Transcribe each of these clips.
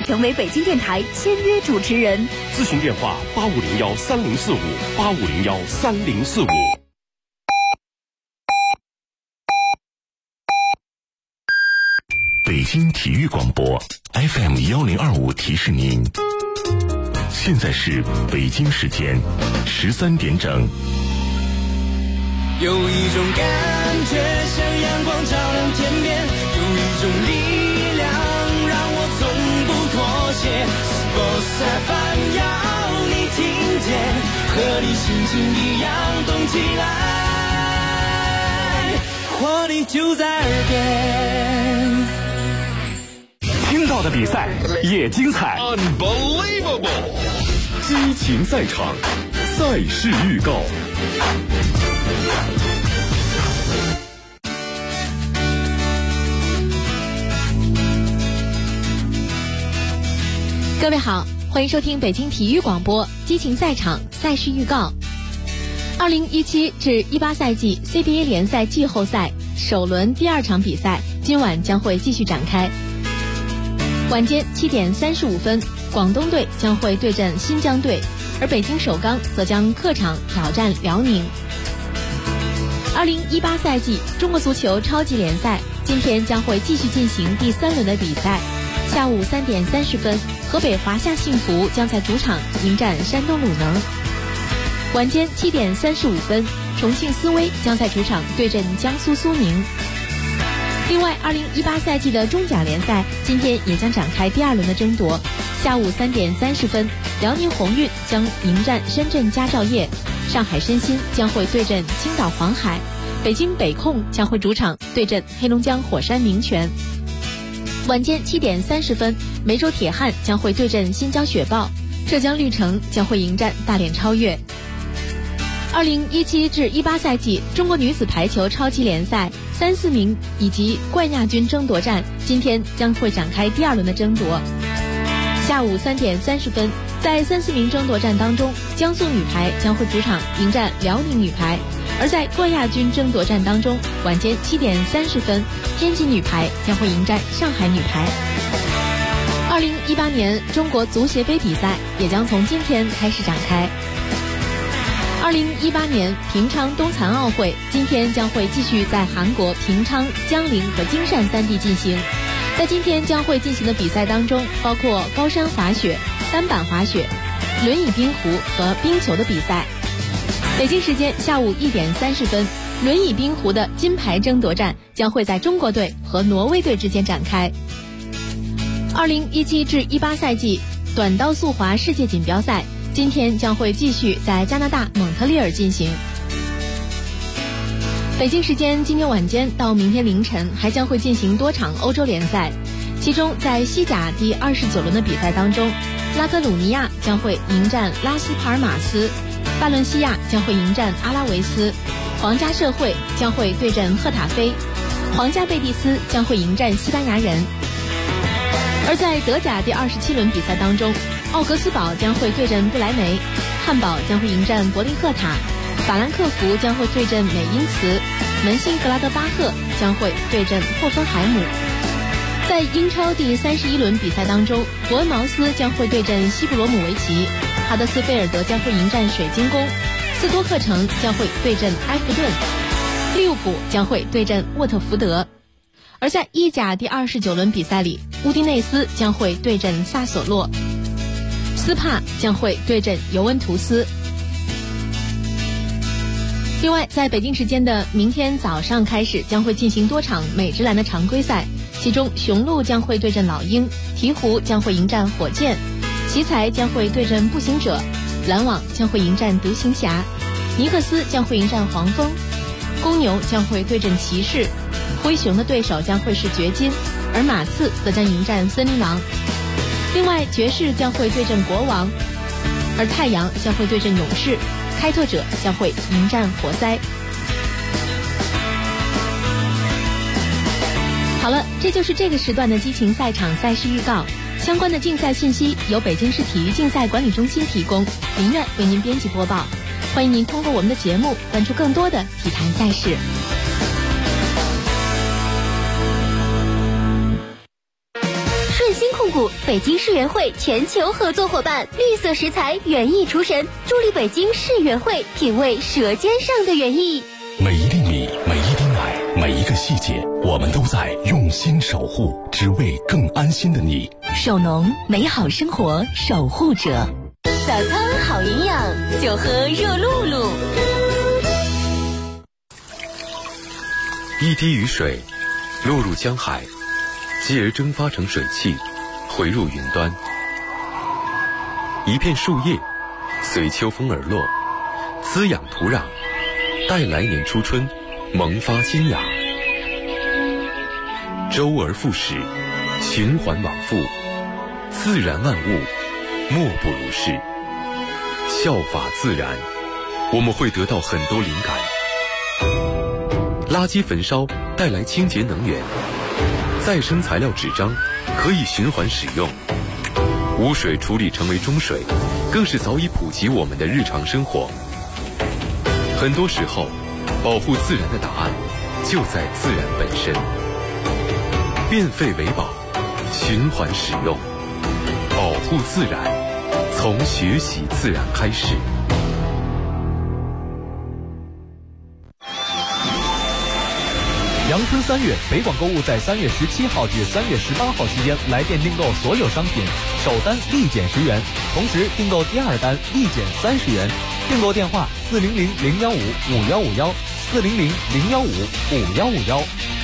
成为北京电台签约主持人。 咨询电话85013045，85013045。 北京体育广播 FM1025提示您，现在是北京时间13点整。 有一种感觉像阳光照亮天边，有一种力量让我从不妥协。Sports FM 要你听见，和你心情一样动起来，活力就在耳边。 听到的比赛也精彩 Unbelievable！ 激情赛场，赛事预告。 各位好，欢迎收听北京体育广播激情赛场赛事预告。2017至18赛季 CBA 联赛季后赛首轮第2场比赛今晚将会继续展开。晚间7点35分，广东队将会对阵新疆队，而北京首钢则将客场挑战辽宁。2018赛季中国足球超级联赛今天将会继续进行第3轮的比赛。下午3点30分，河北华夏幸福将在主场迎战山东鲁能。晚间7点35分，重庆斯威将在主场对阵江苏苏宁。另外，2018赛季的中甲联赛今天也将展开第2轮的争夺。下午3点30分，辽宁宏运将迎战深圳佳兆业，上海申鑫将会对阵青岛黄海，北京北控将会主场对阵黑龙江火山名泉。晚间7点30分，梅州铁汉将会对阵新疆雪豹，浙江绿城将会迎战大连超越。2017至18赛季中国女子排球超级联赛3、4名以及冠亚军争夺战今天将会展开第2轮的争夺。下午3点30分，在3、4名争夺战当中，江苏女排将会主场迎战辽宁女排，而在冠亚军争夺战当中，晚间7点30分，天津女排将会迎战上海女排。2018年中国足协杯比赛也将从今天开始展开。2018年平昌冬残奥会今天将会继续在韩国平昌、江陵和京汕3地进行。在今天将会进行的比赛当中，包括高山滑雪、单板滑雪、轮椅冰壶和冰球的比赛。北京时间下午1点30分，轮椅冰壶的金牌争夺战将会在中国队和挪威队之间展开。2017至18赛季短道速滑世界锦标赛今天将会继续在加拿大蒙特利尔进行。北京时间今天晚间到明天凌晨还将会进行多场欧洲联赛，其中在西甲第29轮的比赛当中，拉科鲁尼亚将会迎战拉斯帕尔马斯，巴伦西亚将会迎战阿拉维斯，皇家社会将会对阵赫塔菲，皇家贝蒂斯将会迎战西班牙人。而在德甲第27轮比赛当中，奥格斯堡将会对阵布莱梅，汉堡将会迎战柏林赫塔，法兰克福将会对阵美因茨，门兴格拉德巴赫将会对阵霍芬海姆。在英超第31轮比赛当中，伯恩茅斯将会对阵西布罗姆维奇，哈德斯菲尔德将会迎战水晶宫，斯托克城将会对阵埃弗顿，利物浦将会对阵沃特福德。而在意甲第29轮比赛里，乌迪内斯将会对阵萨索洛，斯帕将会对阵尤文图斯。另外，在北京时间的明天早上开始，将会进行多场美职篮的常规赛，其中雄鹿将会对阵老鹰，鹈鹕将会迎战火箭，奇才将会对阵步行者，篮网将会迎战独行侠，尼克斯将会迎战黄蜂，公牛将会对阵骑士，灰熊的对手将会是掘金，而马刺则将迎战森林狼。另外，爵士将会对阵国王，而太阳将会对阵勇士，开拓者将会迎战活塞。好了，这就是这个时段的激情赛场赛事预告。相关的竞赛信息由北京市体育竞赛管理中心提供，林苑为您编辑播报。欢迎您通过我们的节目关注更多的体坛赛事。 顺鑫控府、北京市园会全球合作伙伴，绿色食材园艺厨神，助力北京市园会品味舌尖上的园艺。 每一粒米，每一滴奶，每一个细节，我们都在用心守护，只为更安心的你。 手农，美好生活守护者。早餐好营养，就喝热露露。 一滴雨水落入江海，继而蒸发成水汽，回入云端。一片树叶随秋风而落，滋养土壤，待来年初春萌发新芽。周而复始，循环往复，自然万物莫不如是。效法自然，我们会得到很多灵感。垃圾焚烧带来清洁能源，再生材料纸张可以循环使用，污水处理成为中水，更是早已普及我们的日常生活。很多时候，保护自然的答案就在自然本身。变废为宝，循环使用，保护自然，从学习自然开始。 阳春3月，北广购物在3月17号至3月18号期间来店订购所有商品，首单立减10元，同时订购第二单立减30元。订购电话400-015-5151，400-015-5151。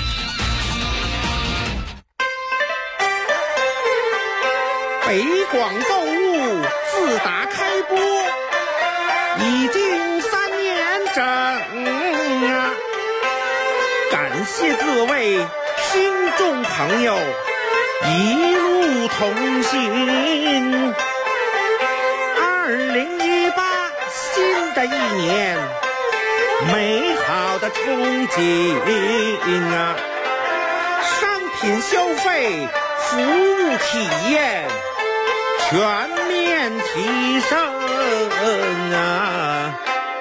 北广购物自打开播已经3年整啊，感谢各位听众朋友一路同行。2018新的一年，美好的憧憬啊，商品消费，服务体验全面提升啊！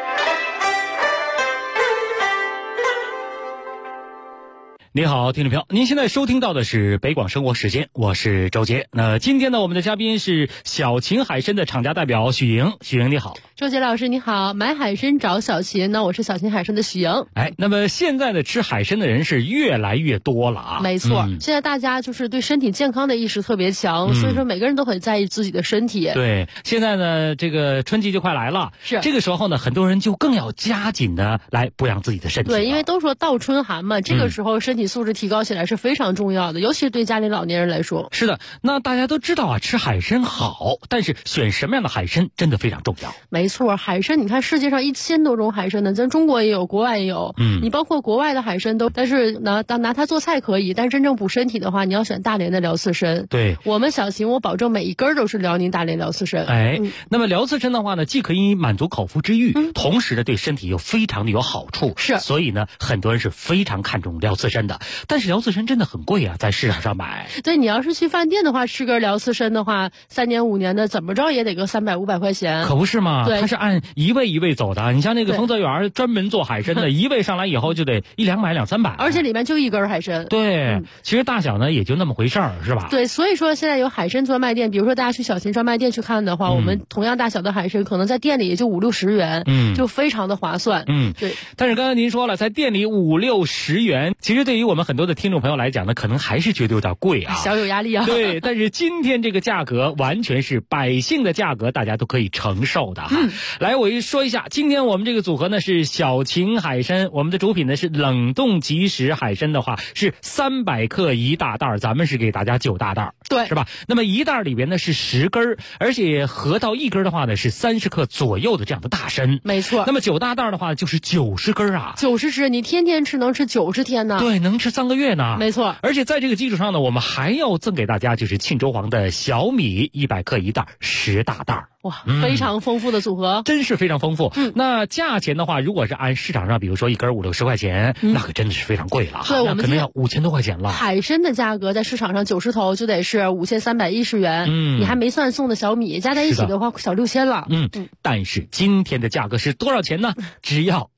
您好，听众朋友，您现在收听到的是北广生活时间，我是周杰。那今天呢，我们的嘉宾是小秦海参的厂家代表许莹。许莹你好。 周杰老师你好，买海参找小秦呢，我是小秦海参的许莹。 那么现在的吃海参的人是越来越多了啊。 没错，现在大家就是对身体健康的意识特别强，所以说每个人都很在意自己的身体。 对，现在呢，这个春季就快来了， 是这个时候呢，很多人就更要加紧的来补养自己的身体。 对，因为都说倒春寒嘛，这个时候身体素质提高起来是非常重要的，尤其是对家里老年人来说。 是的，那大家都知道啊，吃海参好，但是选什么样的海参真的非常重要。 没错，海参你看世界上1000多种海参呢，咱中国也有，国外也有。你包括国外的海参都，但是拿它做菜可以，但真正补身体的话，你要选大连的辽刺参。 对， 我们小秦我保证每一根都是辽宁大连辽刺参。 那么辽刺参的话呢，既可以满足口腹之欲，同时呢对身体又非常的有好处。 是， 所以呢很多人是非常看重辽刺参的。但是辽刺参真的很贵啊，在市场上买。 对，你要是去饭店的话，吃根辽刺参的话，3年5年的怎么着也得个300-500块钱。 可不是嘛？ 对， 它是按一位一位走的。你像那个丰泽园专门做海参的，一位上来以后就得100-200-300， 而且里面就一根海参。 对，其实大小呢也就那么回事儿，是吧？ 对，所以说现在有海参专卖店，比如说大家去小秦专卖店去看的话，我们同样大小的海参可能在店里也就50-60元，就非常的划算。对。 但是刚才您说了，在店里50-60元，其实对于我们很多的听众朋友来讲呢，可能还是觉得有点贵啊， 小有压力啊。 对，但是今天这个价格完全是百姓的价格，大家都可以承受的哈。来，我说一下，今天我们这个组合呢是小秦海参，我们的主品呢是冷冻即食海参的话是300克1大袋，咱们是给大家9大袋， 对， 是吧？那么1袋里边呢是10根，而且合到1根的话呢是30克左右的这样的大参。 没错。 那么9大袋的话就是90根啊 ，90只，你天天吃能吃90天呢。 对，能吃3个月呢。 没错。 而且在这个基础上呢，我们还要赠给大家就是沁州黄的小米100克1袋10大袋。 哇，非常丰富的组合， 真是非常丰富。那价钱的话，如果是按市场上，比如说1根50-60块钱，那可真的是非常贵了。 对，我们可能要5000多块钱了。 海参的价格在市场上90头就得是5310元，你还没算送的小米，加在一起的话小6000了。 但是今天的价格是多少钱呢？只要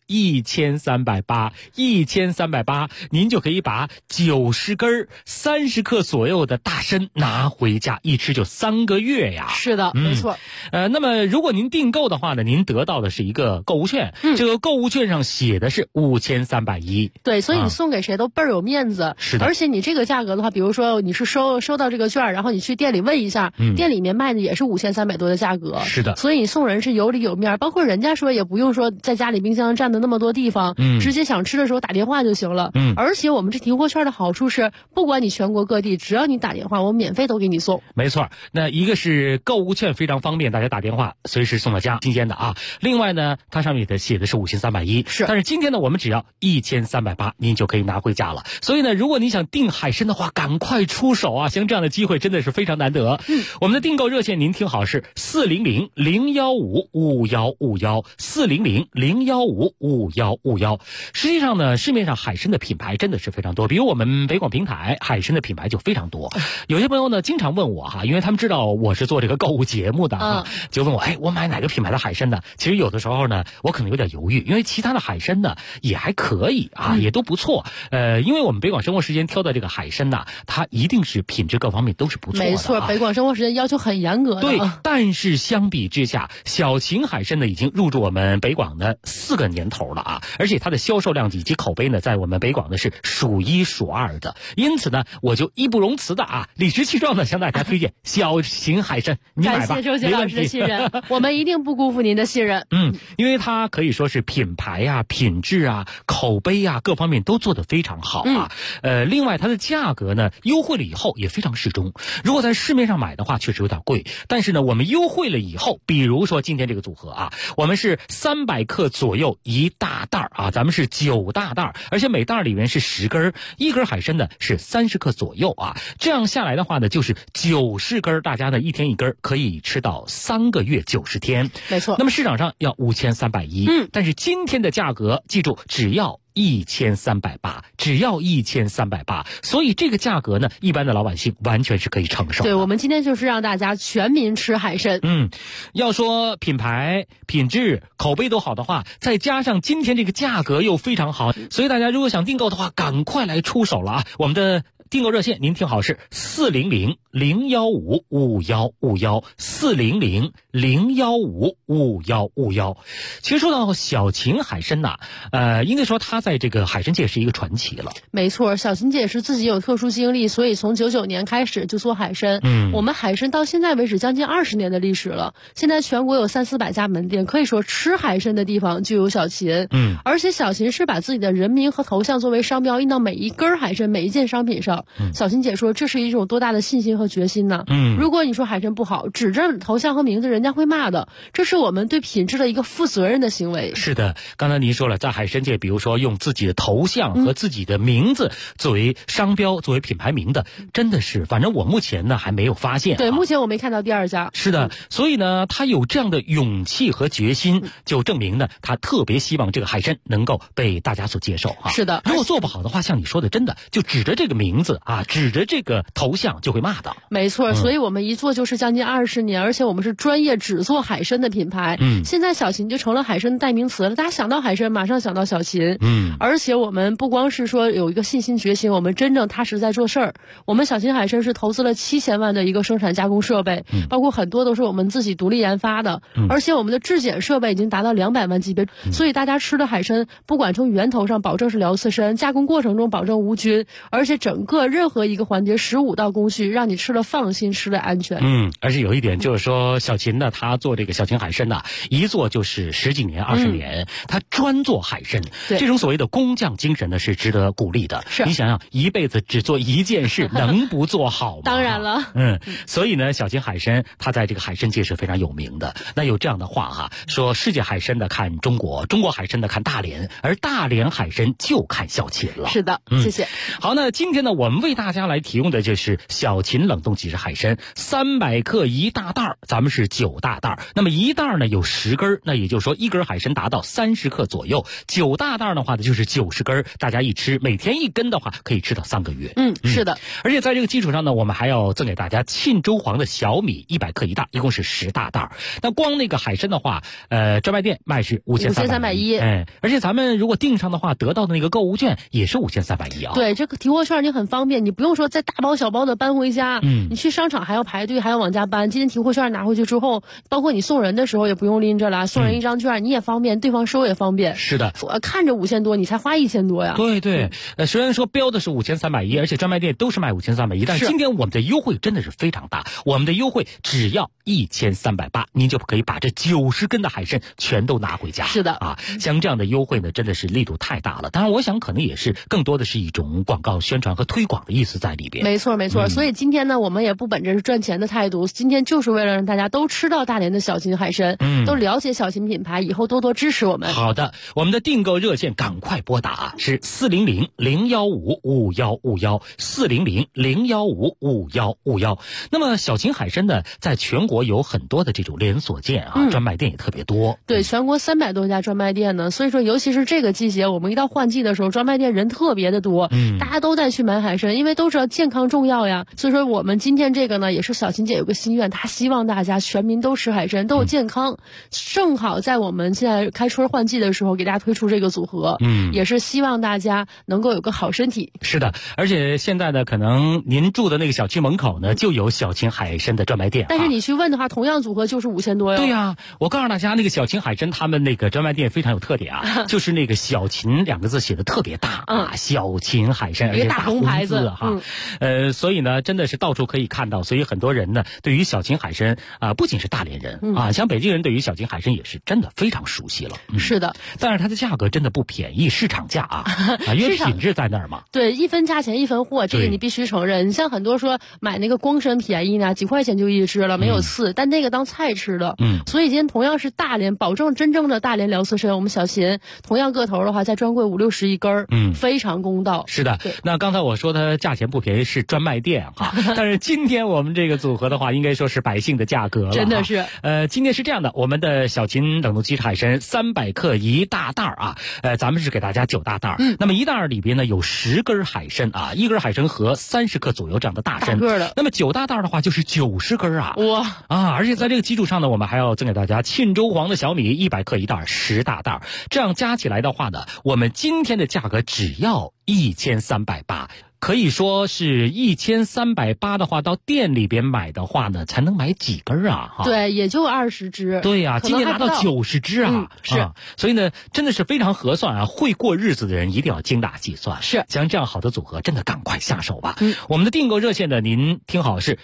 1380，1380，您就可以把90根30克左右的大参拿回家，一吃就3个月呀。 是的，没错。 那么如果您订购的话呢，您得到的是一个购物券，这个购物券上写的是5310。 对，所以你送给谁都倍儿有面子。 是的。 而且你这个价格的话，比如说你是收到这个券，然后你去店里问一下，店里面卖的也是5300多的价格。 是的。 所以你送人是有理有面，包括人家说也不用说在家里冰箱占的那么多地方，直接想吃的时候打电话就行了。而且我们这提货券的好处是，不管你全国各地，只要你打电话，我免费都给你送。 没错，那一个是购物券非常方便，大家打电话随时送到家，新鲜的啊。另外呢，它上面写的是5310， 是。 但是今天呢，我们只要1380，您就可以拿回家了。所以呢，如果你想订海参的话，赶快出手啊！像这样的机会真的是非常难得。我们的订购热线您听好是400-015-5151，400-015-5151。实际上呢，市面上海参的品牌真的是非常多，比如我们北广平台海参的品牌就非常多。有些朋友呢经常问我哈，因为他们知道我是做这个购物节目的就问我，我买哪个品牌的海参呢？其实有的时候呢，我可能有点犹豫，因为其他的海参呢也还可以啊，也都不错。因为我们北广生活时间挑的这个海参呢，它一定是品质各方面都是不错的。 没错，北广生活时间要求很严格的。 对，但是相比之下，小秦海参呢已经入驻我们北广的4个年头了啊，而且它的销售量以及口碑呢，在我们北广呢是数1数2的。因此呢，我就义不容辞的理直气壮的向大家推荐小秦海参，你买吧， 感谢周杰老师的信任，我们一定不辜负您的信任。 因为它可以说是品牌啊、品质啊、口碑啊各方面都做得非常好啊。另外它的价格呢优惠了以后也非常适中。如果在市面上买的话，确实有点贵，但是呢，我们优惠了以后，比如说今天这个组合我们是300克左右一大袋咱们是9大袋，而且每袋里面是10根，一根海参呢是30克左右这样下来的话呢，就是90根，大家呢一天一根，可以吃到3个月90天。 没错。 那么市场上要5310，但是今天的价格记住只要1380，只要1380，所以这个价格呢，一般的老百姓完全是可以承受的。 对，我们今天就是让大家全民吃海参。 要说品牌、品质、口碑都好的话，再加上今天这个价格又非常好，所以大家如果想订购的话，赶快来出手了我们的订购热线您听好是400-015-5151，400-015-5151。其实说到小秦海参应该说他在这个海参界是一个传奇了。 没错，小秦姐是自己有特殊经历，所以从99年开始就做海参。我们海参到现在为止将近20年的历史了，现在全国有300-400家门店，可以说吃海参的地方就有小秦。而且小秦是把自己的人名和头像作为商标印到每一根海参、每一件商品上。小秦姐说这是一种多大的信心和决心呢？如果你说海参不好，指着头像和名字，人家会骂的。这是我们对品质的一个负责任的行为。 是的，刚才您说了，在海参界，比如说用自己的头像和自己的名字作为商标、作为品牌名的，真的是，反正我目前呢还没有发现。 对，目前我没看到第二家。 是的，所以呢，他有这样的勇气和决心，就证明呢，他特别希望这个海参能够被大家所接受是的， 如果做不好的话，像你说的，真的就指着这个名字指着这个头像就会骂的。 没错，所以我们一做就是将近20年，而且我们是专业只做海参的品牌。现在小秦就成了海参的代名词了，大家想到海参马上想到小秦。而且我们不光是说有一个信心决心，我们真正踏实在做事儿。我们小秦海参是投资了7000万的一个生产加工设备，包括很多都是我们自己独立研发的，而且我们的质检设备已经达到200万级别，所以大家吃的海参不管从源头上保证是辽刺参，加工过程中保证无菌，而且整个任何一个环节15道工序，让你吃了放心，吃了安全。 而且有一点就是说，小秦呢，他做这个小秦海参一做就是10几年、20年，他专做海参，这种所谓的工匠精神呢是值得鼓励的。你想想，一辈子只做一件事，能不做好吗？ 当然了。 所以呢，小秦海参他在这个海参界是非常有名的。那有这样的话说世界海参的看中国，中国海参的看大连，而大连海参就看小秦了。 是的，谢谢。 好，那今天呢，我们为大家来提供的就是小秦冷冷冻即食海参，300克1大袋，咱们是9大袋。那么1袋呢有10根，那也就是说1根海参达到30克左右，9大袋的话呢就是90根，大家一吃，每天1根的话可以吃到3个月。 是的。 而且在这个基础上呢，我们还要赠给大家沁州黄的小米100克1袋，一共是10大袋。那光那个海参的话，专卖店卖是5310，而且咱们如果订上的话，得到的那个购物券也是5310啊。 对，这个提货券你很方便，你不用说再大包小包的搬回家，你去商场还要排队，还要往家搬。今天提货券拿回去之后，包括你送人的时候也不用拎着了，送人一张券你也方便，对方收也方便。 是的， 看着5000多，你才花1000多呀。 对对，虽然说标的是5310，而且专卖店都是卖5310，但是今天我们的优惠真的是非常大，我们的优惠只要1380，您就可以把这90根的海参全都拿回家。 是的啊，像这样的优惠呢，真的是力度太大了。当然，我想可能也是更多的是一种广告宣传和推广的意思在里边。 没错没错，所以今天呢，我们也不本着是赚钱的态度，今天就是为了让大家都吃到大连的小秦海参，都了解小秦品牌，以后多多支持我们。 好的，我们的订购热线赶快拨打是400-015-5151，400-015-5151。那么小秦海参呢，在全国有很多的这种连锁店啊，专卖店也特别多。 对，全国300多家专卖店呢，所以说尤其是这个季节，我们一到换季的时候，专卖店人特别的多，大家都在去买海参，因为都知道健康重要呀。所以说我们今天这个呢，也是小秦姐有个心愿，她希望大家全民都吃海参，都有健康。正好在我们现在开春换季的时候，给大家推出这个组合，也是希望大家能够有个好身体。 是的，而且现在呢，可能您住的那个小区门口呢，就有小秦海参的专卖店。 但是你去问的话，同样组合就是5000多哟。 对呀，我告诉大家，那个小秦海参他们那个专卖店非常有特点啊，就是那个小秦2个字写的特别大啊，小秦海参，而且大红牌子哈。所以呢，真的是到处可以看到，所以很多人呢，对于小秦海参不仅是大连人啊，像北京人对于小秦海参也是真的非常熟悉了。 是的， 但是它的价格真的不便宜，市场价啊，因为品质在那儿嘛。 对，一分价钱一分货，这个你必须承认。你像很多说买那个光参便宜呢，几块钱就一只了，没有刺，但那个当菜吃的。所以今天同样是大连，保证真正的大连辽刺参，我们小秦同样个头的话，在专柜50-60一根，非常公道。 是的，那刚才我说它价钱不便宜是专卖店哈，但是今天我们这个组合的话，应该说是百姓的价格了。 真的是。 今天是这样的，我们的小秦冷冻即食海参300克1大袋啊，咱们是给大家9大袋。那么1袋里边呢有10根海参啊，1根海参和30克左右这样的大参。那么9大袋的话就是90根啊。 哇啊！ 而且在这个基础上呢，我们还要赠给大家沁州黄的小米100克1袋10大袋，这样加起来的话呢，我们今天的价格只要1380。可以说是1380的话，到店里边买的话呢，才能买几根啊？ 对，也就20只。 对呀，今天拿到90只啊！ 是， 所以呢，真的是非常合算啊！会过日子的人一定要精打细算。 是， 像这样好的组合，真的赶快下手吧。我们的订购热线呢，您听好是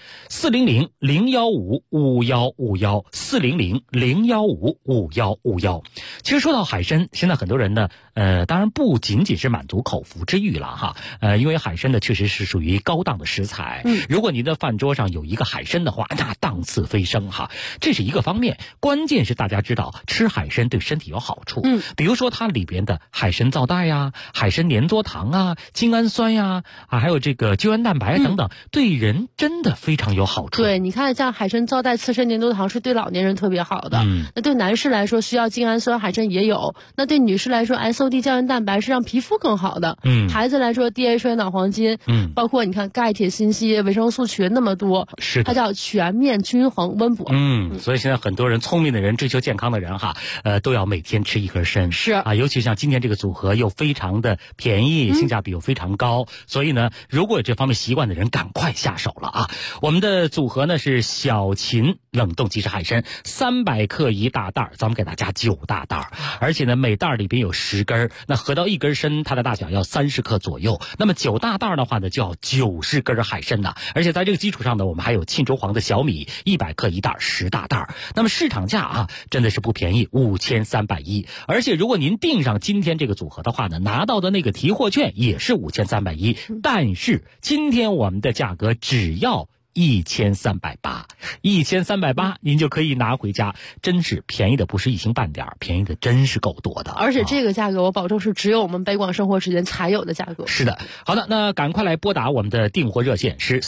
400-015-5151，400-015-5151。其实说到海参，现在很多人呢，当然不仅仅是满足口腹之欲了哈，因为海参呢确实是属于高档的食材。如果您的饭桌上有一个海参的话，那档次飞升哈，这是一个方面。关键是大家知道吃海参对身体有好处，比如说它里边的海参皂带呀、海参粘多糖啊、精氨酸呀还有这个胶原蛋白等等，对人真的非常有好处。 对，你看像海参皂带、刺参粘多糖是对老年人特别好的。那对男士来说需要精氨酸，海参也有。那对女士来说 SOD 胶原蛋白是让皮肤更好的。孩子来说 DHA 脑黄金，包括你看钙、铁、锌、硒、维生素群那么多， 是它叫全面均衡温补。 所以现在很多人聪明的人、追求健康的人哈，都要每天吃1根参。 是啊，尤其像今天这个组合又非常的便宜，性价比又非常高，所以呢，如果有这方面习惯的人，赶快下手了啊！我们的组合呢是小秦冷冻即食海参300克1大袋，咱们给大家9大袋，而且呢每袋里边有10根，那合到1根参，它的大小要30克左右。那么9大袋的话呢，就要90根海参呢，而且在这个基础上呢，我们还有沁州黄的小米100克1袋10大袋。那么市场价啊，真的是不便宜，5310。而且如果您订上今天这个组合的话呢，拿到的那个提货券也是5310。但是今天我们的价格只要 1380，1380，您就可以拿回家，真是便宜的不是一星半点，便宜的真是够多的。 而且这个价格我保证是只有我们北广生活时间才有的价格。 是的，好的，那赶快来拨打我们的订货热线是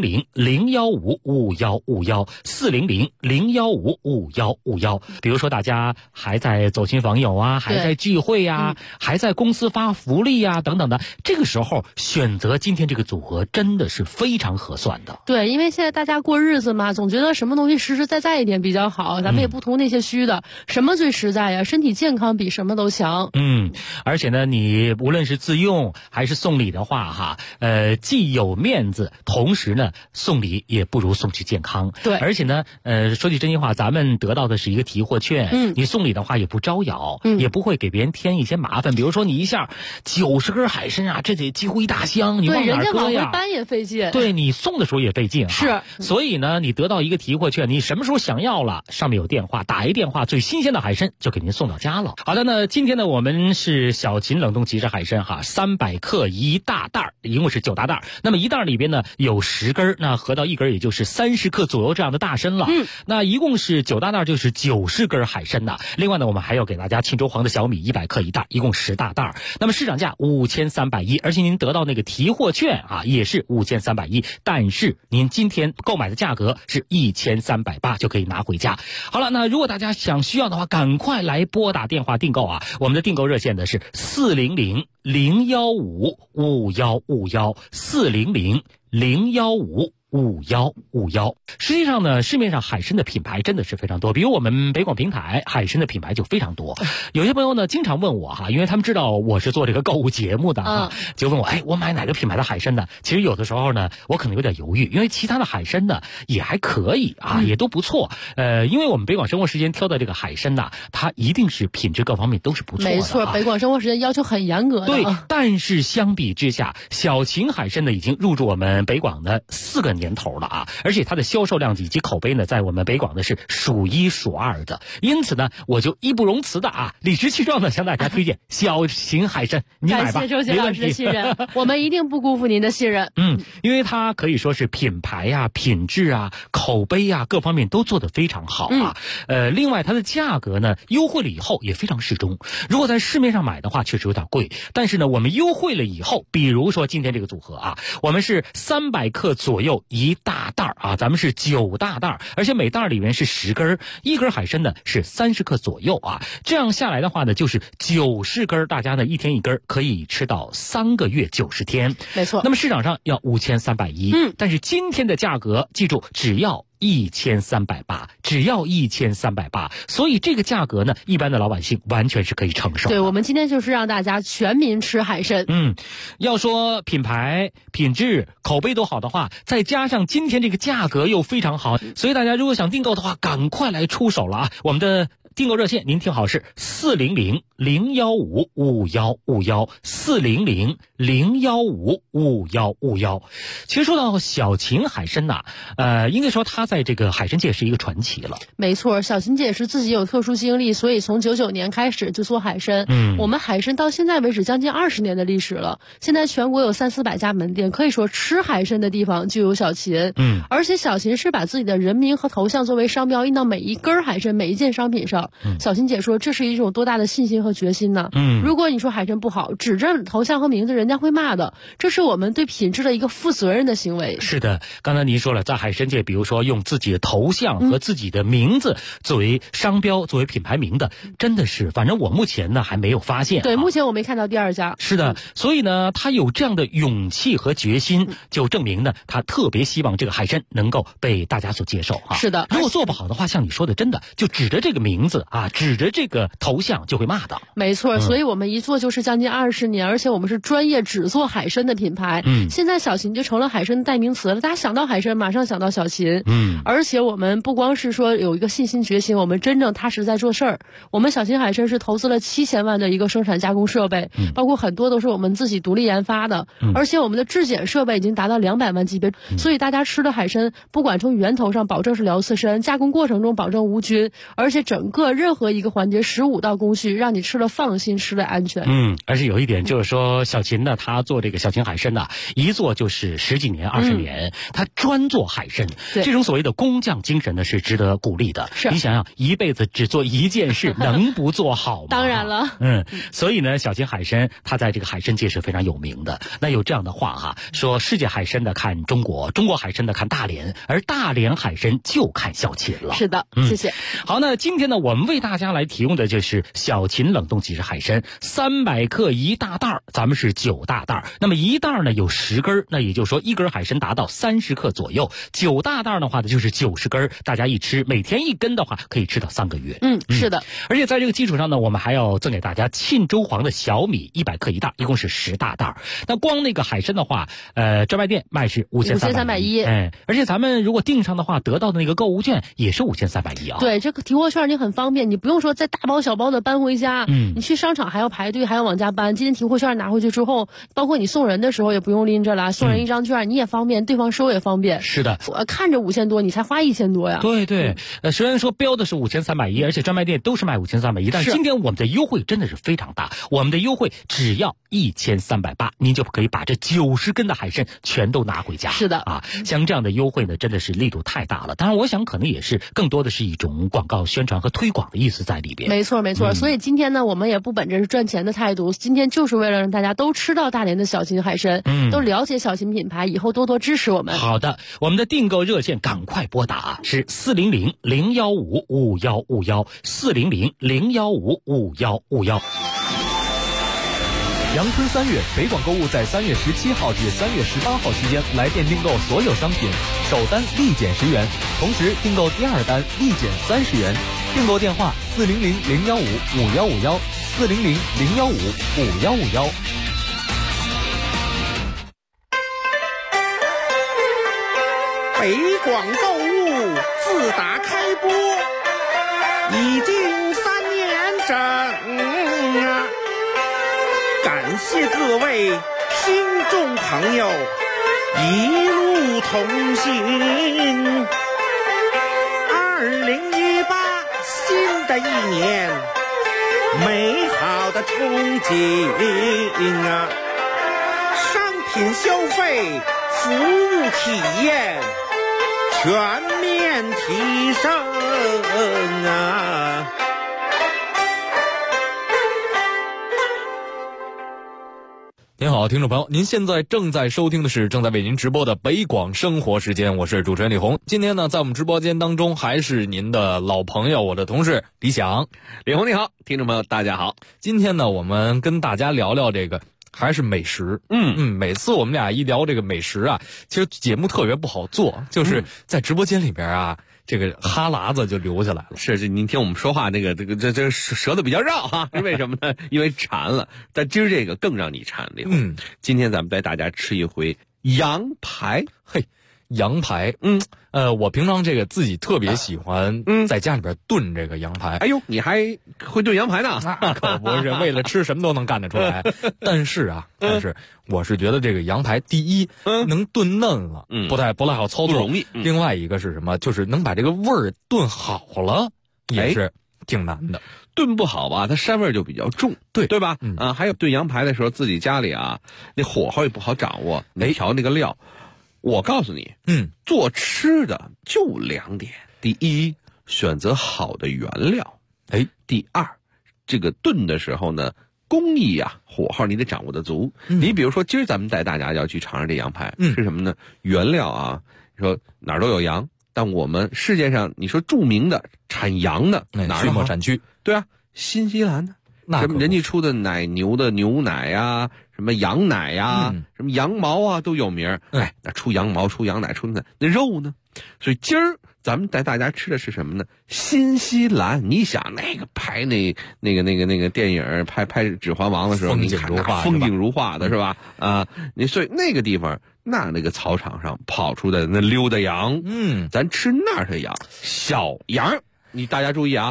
400-015-5151，400-015-5151。比如说大家还在走亲访友啊，还在聚会啊，还在公司发福利啊等等的，这个时候选择今天这个组合真的是非常合算的。 对，因为现在大家过日子嘛，总觉得什么东西实实在在一点比较好，咱们也不图那些虚的，什么最实在呀？身体健康比什么都强。 而且呢，你无论是自用还是送礼的话哈，既有面子，同时呢送礼也不如送去健康。 对， 而且呢，说句真心话，咱们得到的是一个提货券，你送礼的话也不招摇，也不会给别人添一些麻烦。比如说你一下90根海参啊，这得几乎一大箱，你往哪搁呀？ 对，人家往回搬也费劲。 对，你送的时候也费劲。 是， 所以呢，你得到一个提货券，你什么时候想要了，上面有电话，打一电话，最新鲜的海参就给您送到家了。好的，那今天呢，我们是小秦冷冻即食海参哈，300克一大袋，一共是9大袋。那么一袋里边呢有10根，那合到一根也就是30克左右这样的大参了。那一共是9大袋，就是90根海参呐。另外呢，我们还要给大家沁州黄的小米100克一袋，一共10大袋。那么市场价5310，而且您得到那个提货券啊，也是5310，但是您今天购买的价格是1380就可以拿回家。好了，那如果大家需要的话，赶快来拨打电话订购啊！我们的订购热线呢是400-015-5151，400-015-5151。实际上呢，市面上海参的品牌真的是非常多，比如我们北广平台海参的品牌就非常多。有些朋友呢经常问我哈，因为他们知道我是做这个购物节目的哈，就问我我买哪个品牌的海参呢？其实有的时候呢，我可能有点犹豫，因为其他的海参呢也还可以啊，也都不错。因为我们北广生活时间挑的这个海参呢，它一定是品质各方面都是不错的。 没错，北广生活时间要求很严格的。 对，但是相比之下，小秦海参呢已经入驻我们北广的4个年头了啊，而且它的销售量以及口碑呢，在我们北广的是数1数2的。因此呢，我就义不容辞的啊，理直气壮的向大家推荐小秦海参，你买吧， 感谢周杰老师的信任，我们一定不辜负您的信任。 因为它可以说是品牌啊、品质啊、口碑啊各方面都做得非常好啊。另外它的价格呢，优惠了以后也非常适中。如果在市面上买的话，确实有点贵，但是呢，我们优惠了以后，比如说今天这个组合啊，我们是300克左右一大袋啊，咱们是9大袋，而且每袋里面是10根，一根海参呢是30克左右啊。这样下来的话呢，就是90根，大家呢一天一根，可以吃到3个月90天。 没错。 那么市场上要5310，但是今天的价格，记住只要1380，只要1380，所以这个价格呢，一般的老百姓完全是可以承受的。 对，我们今天就是让大家全民吃海参。 要说品牌、品质、口碑都好的话，再加上今天这个价格又非常好，所以大家如果想订购的话，赶快来出手了啊！我们的订购热线您听好是400-015-5151，400-015-5151。其实说到小秦海参呐，应该说它在这个海参界是一个传奇了。 没错，小秦姐是自己有特殊经历，所以从99年开始就做海参。我们海参到现在为止将近20年的历史了，现在全国有300-400家门店，可以说吃海参的地方就有小秦。而且小秦是把自己的人名和头像作为商标印到每一根海参、每一件商品上。小秦姐说，这是一种多大的信心和决心呢？如果你说海参不好，指着头像和名字，人家会骂的。这是我们对品质的一个负责任的行为。 是的，刚才您说了，在海参界，比如说用自己的头像和自己的名字作为商标、作为品牌名的，真的是，反正我目前呢还没有发现。 对，目前我没看到第二家。 是的，所以呢，他有这样的勇气和决心，就证明呢，他特别希望这个海参能够被大家所接受哈。 是的， 如果做不好的话，像你说的，真的就指着这个名字啊，指着这个头像就会骂的。 没错，所以我们一做就是将近20年，而且我们是专业只做海参的品牌。现在小秦就成了海参的代名词了，大家想到海参马上想到小秦。而且我们不光是说有一个信心决心，我们真正踏实在做事儿。我们小秦海参是投资了7000万的一个生产加工设备，包括很多都是我们自己独立研发的，而且我们的质检设备已经达到200万级别，所以大家吃的海参不管从源头上保证是辽刺参，加工过程中保证无菌，而且整个任何一个环节15道工序让你你吃了放心，吃了安全。 而且有一点就是说，小秦呢，他做这个小秦海参呢，一做就是10几年、20年，他专做海参。这种所谓的工匠精神呢，是值得鼓励的。你想想，一辈子只做一件事，能不做好吗？ 当然了。 所以呢，小秦海参他在这个海参界是非常有名的。那有这样的话哈，说世界海参的看中国，中国海参的看大连，而大连海参就看小秦了。 是的，谢谢。 好，那今天呢，我们为大家来提供的就是小秦冷冻即食海参，300克1大袋，咱们是9大袋。那么1袋呢有10根，那也就是说1根海参达到30克左右，9大袋的话呢就是90根，大家一吃，每天1根的话可以吃到3个月。 是的。 而且在这个基础上呢，我们还要赠给大家沁州黄的小米100克1袋，一共是10大袋。那光那个海参的话，专卖店卖是5310，而且咱们如果订上的话，得到的那个购物券也是5310啊。 对，这个提货券你很方便，你不用说再大包小包的搬回家，你去商场还要排队，还要往家搬。今天提货券拿回去之后，包括你送人的时候也不用拎着了，送人一张券你也方便，对方收也方便。 是的， 看着5000多，你才花1000多呀。 对，虽然说标的是5310，而且专卖店都是卖5310，但是今天我们的优惠真的是非常大，我们的优惠只要1380，您就可以把这90根的海参全都拿回家。 是的啊，像这样的优惠呢，真的是力度太大了。当然，我想可能也是更多的是一种广告宣传和推广的意思在里边。 没错，所以今天呢，我们也不本着是赚钱的态度，今天就是为了让大家都吃到大连的小秦海参，都了解小秦品牌，以后多多支持我们。 好的，我们的订购热线赶快拨打是400-015-5151，400-015-5151。 阳春3月，北广购物在3月17号至3月18号期间来店订购所有商品，首单立减10元，同时订购第二单立减30元。订购电话400-015-5151，400-015-5151。 北广购物自打开播已经3年整啊，感谢各位听众朋友一路同行。2018新的一年，美好的憧憬啊，商品消费、服务体验全面提升啊！ 您好，听众朋友，您现在正在收听的是正在为您直播的北广生活时间，我是主持人李红。今天呢，在我们直播间当中还是您的老朋友，我的同事李想。 李红你好，听众朋友大家好。 今天呢，我们跟大家聊聊这个还是美食。每次我们俩一聊这个美食啊，其实节目特别不好做，就是在直播间里边啊，这个哈喇子就流下来了。 是您听我们说话这舌头比较绕哈，是为什么呢？因为馋了。但今儿这个更让你馋了。今天咱们带大家吃一回羊排。 嘿，羊排。我平常这个自己特别喜欢在家里边炖这个羊排。 哎呦，你还会炖羊排呢？ 那可不是，为了吃什么都能干得出来。但是我是觉得这个羊排第一能炖嫩了，不太好操作， 不容易。 另外一个是什么？就是能把这个味儿炖好了，也是挺难的。 炖不好吧，它膻味就比较重，对吧？还有炖羊排的时候，自己家里啊，那火候也不好掌握，你调那个料。我告诉你，做吃的就2点：第一，选择好的原料；第二，这个炖的时候呢，工艺啊，火候你得掌握得足。你比如说，今儿咱们带大家要去尝尝这羊排，是什么呢？原料啊，说哪儿都有羊，但我们世界上你说著名的产羊的哪儿畜牧产区？ 对啊，新西兰的。什么人家出的奶牛的牛奶呀，什么羊奶呀，什么羊毛啊都有名。那出羊毛、出羊奶、出那肉呢？所以今儿咱们带大家吃的是什么呢？新西兰。你想那个拍那个电影拍《指环王》的时候，你看那风景如画的是吧？所以那个地方那个草场上跑出的那溜达羊，咱吃那儿的羊，小羊。大家注意啊，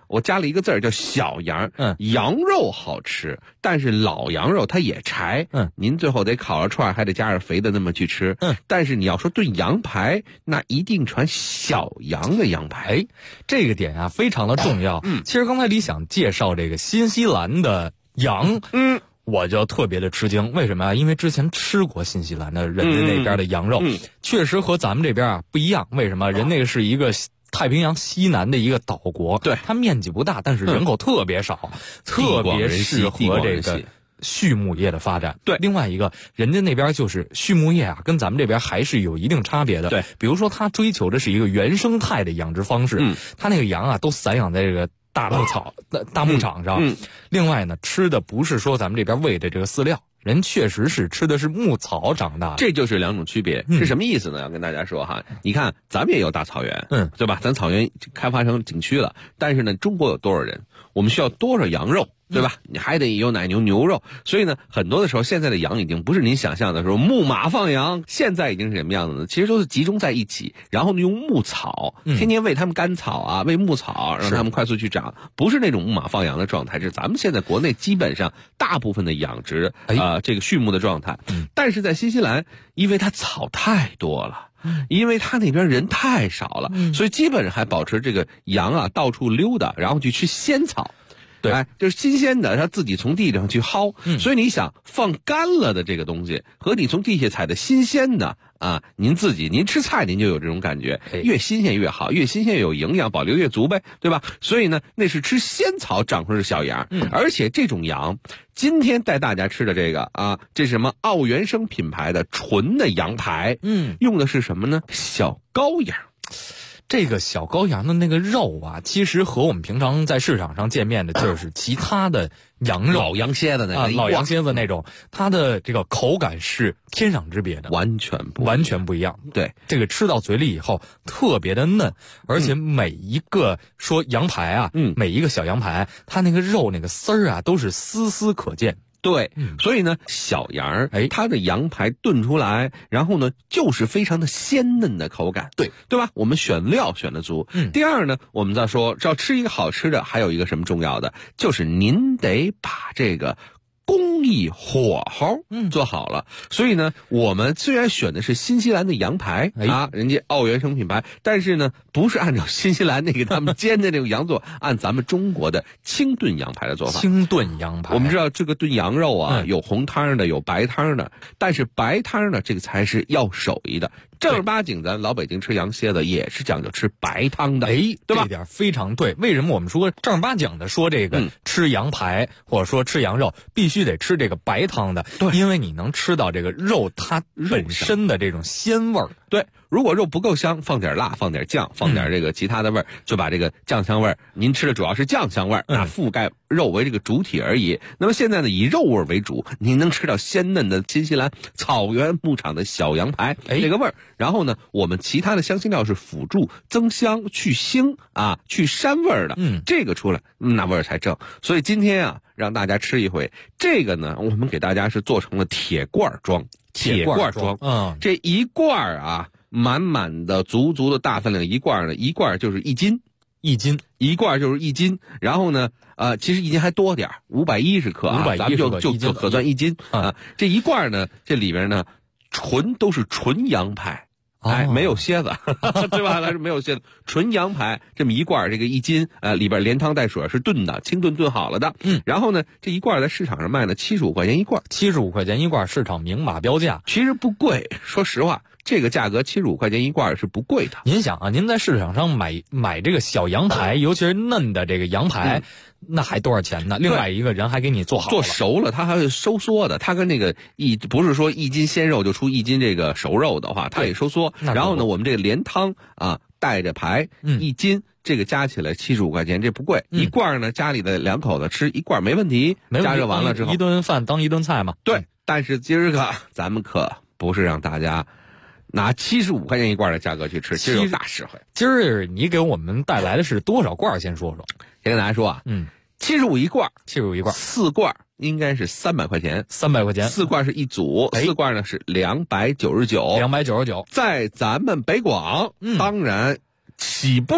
我加了一个字儿叫小羊。羊肉好吃，但是老羊肉它也柴。您最后得烤了串，还得加点肥的那么去吃。但是你要说炖羊排，那一定传小羊的羊排。 这个点啊非常的重要。其实刚才李想介绍这个新西兰的羊，我就特别的吃惊。为什么啊？因为之前吃过新西兰的人家那边的羊肉，确实和咱们这边啊不一样。为什么？人那个是一个太平洋西南的一个岛国，对，它面积不大，但是人口特别少，特别适合这个畜牧业的发展。对，另外一个，人家那边就是畜牧业啊，跟咱们这边还是有一定差别的。对，比如说他追求的是一个原生态的养殖方式，他那个羊啊都散养在这个大牧场上。另外呢，吃的不是说咱们这边喂的这个饲料，人确实是吃的是牧草长大的。 这就是两种区别。是什么意思呢？要跟大家说哈，你看咱们也有大草原，对吧？咱草原开发成景区了，但是呢，中国有多少人？我们需要多少羊肉？对吧？你还得有奶牛牛肉，所以呢，很多的时候，现在的羊已经不是您想象的时候牧马放羊，现在已经是什么样子呢？其实都是集中在一起，然后呢用牧草，天天喂他们干草啊，喂牧草，让他们快速去长，不是那种牧马放羊的状态，是咱们现在国内基本上大部分的养殖这个畜牧的状态。但是在新西兰，因为它草太多了。因为他那边人太少了，所以基本上还保持这个羊啊到处溜达，然后去吃鲜草。对，就是新鲜的，他自己从地上去薅。所以你想放干了的这个东西，和你从地下采的新鲜的啊，您吃菜您就有这种感觉，越新鲜越好，越新鲜越有营养，保留越足呗，对吧？所以呢，那是吃鲜草长出的小羊，而且这种羊，今天带大家吃的这个啊，这是什么奥原生品牌的纯的羊排，用的是什么呢？小羔羊。 这个小羔羊的那个肉啊，其实和我们平常在市场上见面的就是其他的羊肉， 老羊蝎子那个老羊蝎子那种，它的这个口感是天壤之别的， 完全不一样。对， 这个吃到嘴里以后特别的嫩，而且每一个说羊排啊，每一个小羊排，它那个肉那个丝儿啊，都是丝丝可见。 对，所以呢，小羊它的羊排炖出来，然后呢，就是非常的鲜嫩的口感，对吧？我们选料选得足。第二呢，我们再说，要吃一个好吃的，还有一个什么重要的，就是您得把这个工艺火候做好了。所以呢，我们虽然选的是新西兰的羊排啊，人家奥原生品牌，但是呢，不是按照新西兰那个他们煎的那个羊做，按咱们中国的清炖羊排的做法。 清炖羊排， 我们知道这个炖羊肉啊，有红汤的，有白汤的，但是白汤的这个才是要手艺的。正儿八经咱老北京吃羊蝎子也是讲究吃白汤的，对吧？ 这点非常对。为什么我们说正儿八经的说这个吃羊排或者说吃羊肉必须得吃这个白汤的？对，因为你能吃到这个肉它本身的这种鲜味儿。 对，如果肉不够香，放点辣，放点酱，放点这个其他的味儿，就把这个酱香味儿，您吃的主要是酱香味儿，那覆盖肉为这个主体而已。那么现在呢，以肉味为主，您能吃到鲜嫩的新西兰草原牧场的小羊排这个味儿。然后呢，我们其他的香辛料是辅助增香、去腥啊、去膻味儿的。这个出来那味儿才正。所以今天啊，让大家吃一回这个呢，我们给大家是做成了铁罐装。铁罐装，这一罐啊，满满的、足足的大分量一罐呢，一罐就是1斤，一罐就是1斤。然后呢，其实1斤还多点，510克啊，咱们就可算1斤啊。这一罐呢，这里边呢，都是纯羊排。没有蝎子，对吧？它是没有蝎子，纯羊排这么一罐，这个1斤，里边连汤带水是炖的，清炖好了的。然后呢，这一罐在市场上卖呢75块钱一罐 ，75块钱一罐，市场明码标价， 其实不贵。说实话，这个价格75块钱一罐是不贵的。 您想啊，您在市场上买这个小羊排，尤其是嫩的这个羊排。那还多少钱呢？另外一个人还给你做好了， 做熟了，它还会收缩的。它跟那个不是说1斤鲜肉就出1斤这个熟肉的话，它也收缩。然后呢，我们这个连汤啊带着排1斤，这个加起来75块钱，这不贵。一罐呢，家里的2口子吃一罐没问题，加热完了之后一顿饭当一顿菜嘛。 对，但是今儿个咱们可不是让大家拿75块钱一罐的价格去吃，其实有大实惠。 今儿你给我们带来的是多少罐？先说说。 先跟大家说啊，75一罐 ，75一罐 ，4罐应该是300块钱 ，300块钱 ，4罐是一组，4罐呢是299， 299， 在咱们北广，当然起步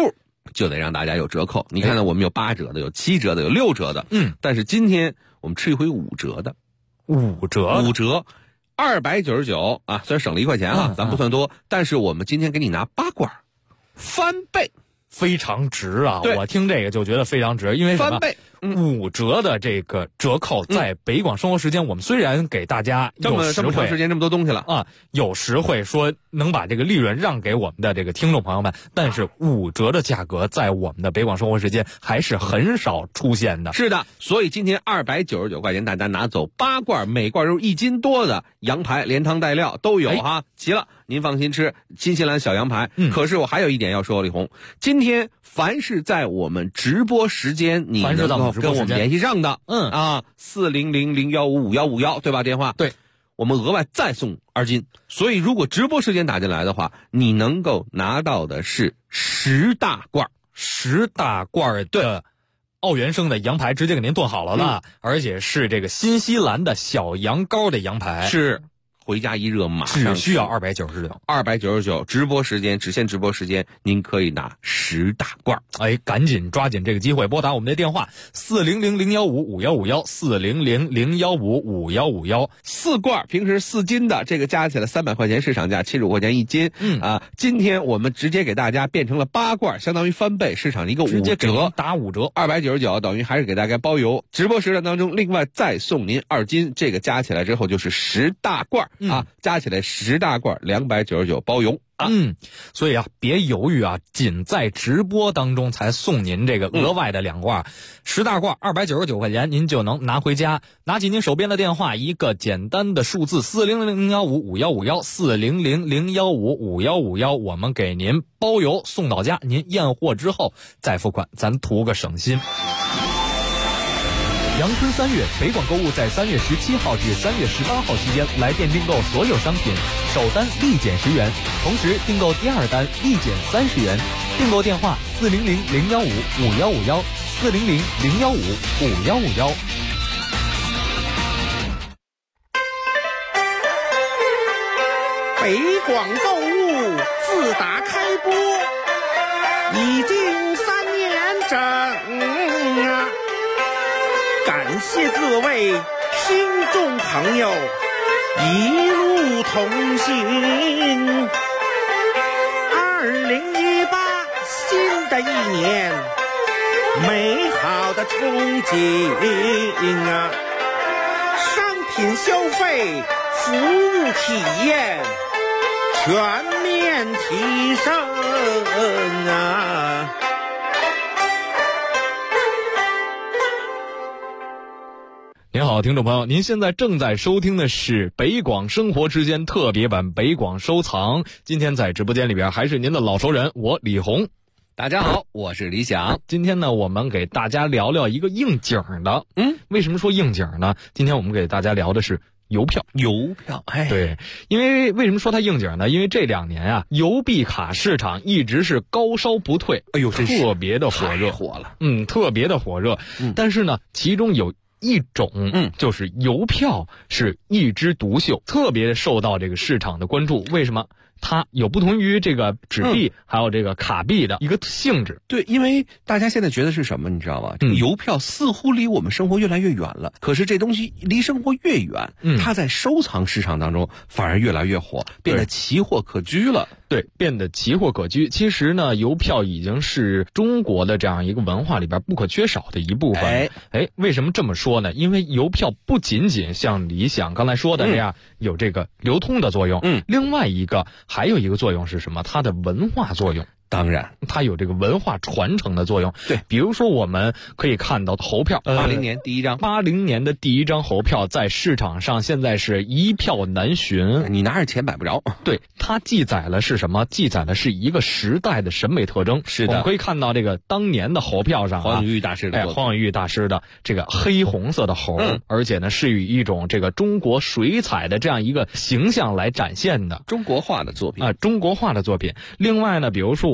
就得让大家有折扣。你看呢，我们有8折的，有7折的，有6折的。但是今天我们吃一回5折的，5折，299啊，虽然省了1块钱了，咱不算多，但是我们今天给你拿8罐，翻倍。 非常值啊！我听这个就觉得非常值，因为什么？翻倍，5折的这个折扣，在北广生活时间，我们虽然给大家这么长时间这么多东西了啊，有时会说能把这个利润让给我们的这个听众朋友们，但是5折的价格在我们的北广生活时间还是很少出现的。 是的，所以今天299块钱大家拿走8罐，每罐有1斤多的羊排，连汤带料都有哈，齐了。您放心吃新西兰小羊排。可是我还有一点要说，李红，今天凡是在我们直播时间，你能够跟我们联系上的，40001551551对吧？电话对， 我们额外再送2斤。所以如果直播时间打进来的话，你能够拿到的是10大罐的澳元生的羊排，直接给您炖好了的，而且是这个新西兰的小羊羔的羊排， 是。回家一热马上只需要299， 直播时间只限直播时间，您可以拿10大罐。 赶紧抓紧这个机会，拨打我们的电话400015551，400015551。 4罐平时4斤的，这个加起来300块钱，市场价75块钱1斤。今天我们直接给大家变成了8罐，相当于翻倍，市场一个5折， 直接给您打5折 ，299等于还是给大家包邮。直播时段当中，另外再送您2斤，这个加起来之后就是10大罐。加起来10大罐299包邮所以啊，别犹豫啊，仅在直播当中才送您这个额外的2罐，10大罐299块钱，您就能拿回家。拿起您手边的电话，一个简单的数字400015551，400015551，我们给您包邮送到家，您验货之后再付款，咱图个省心。阳春3月，北广购物在3月17号至3月18号期间来店订购所有商品，首单立减10元，同时订购第2单立减30元。订购电话400015551，400015551。 北广购物自打开播已经3年整感谢各位听众朋友一路同行。2018新的一年，美好的憧憬商品消费、服务体验全面提升您好，听众朋友，您现在正在收听的是北广生活之间特别版北广收藏。今天在直播间里边还是您的老熟人，我李红。 大家好，我是李想。 今天呢，我们给大家聊聊一个应景的。为什么说应景呢？今天我们给大家聊的是邮票，对，因为为什么说它应景呢？因为这2年啊，邮币卡市场一直是高烧不退，特别的火热，特别的火热。但是呢，其中有一种就是邮票是一枝独秀，特别受到这个市场的关注。为什么？它有不同于这个纸币还有这个卡币的一个性质。 对，因为大家现在觉得是什么你知道吗？这个邮票似乎离我们生活越来越远了，可是这东西离生活越远，它在收藏市场当中反而越来越火，变得奇货可居了。 对，变得奇货可居。其实呢，邮票已经是中国的这样一个文化里边不可缺少的一部分。为什么这么说呢？因为邮票不仅仅像李想刚才说的这样有这个流通的作用，另外一个还有一个作用是什么？它的文化作用。 当然， 它有这个文化传承的作用。 对， 比如说我们可以看到猴票 ，80年第一张 ，80年的第一张猴票在市场上现在是一票难寻， 你拿着钱买不着。 对，它记载了是什么？记载的是一个时代的审美特征。 是的， 我们可以看到这个当年的猴票上， 黄永玉大师的， 黄永玉大师的这个黑红色的猴，而且呢是以一种这个中国水彩的这样一个形象来展现的中国画的作品中国画的作品。另外呢，比如说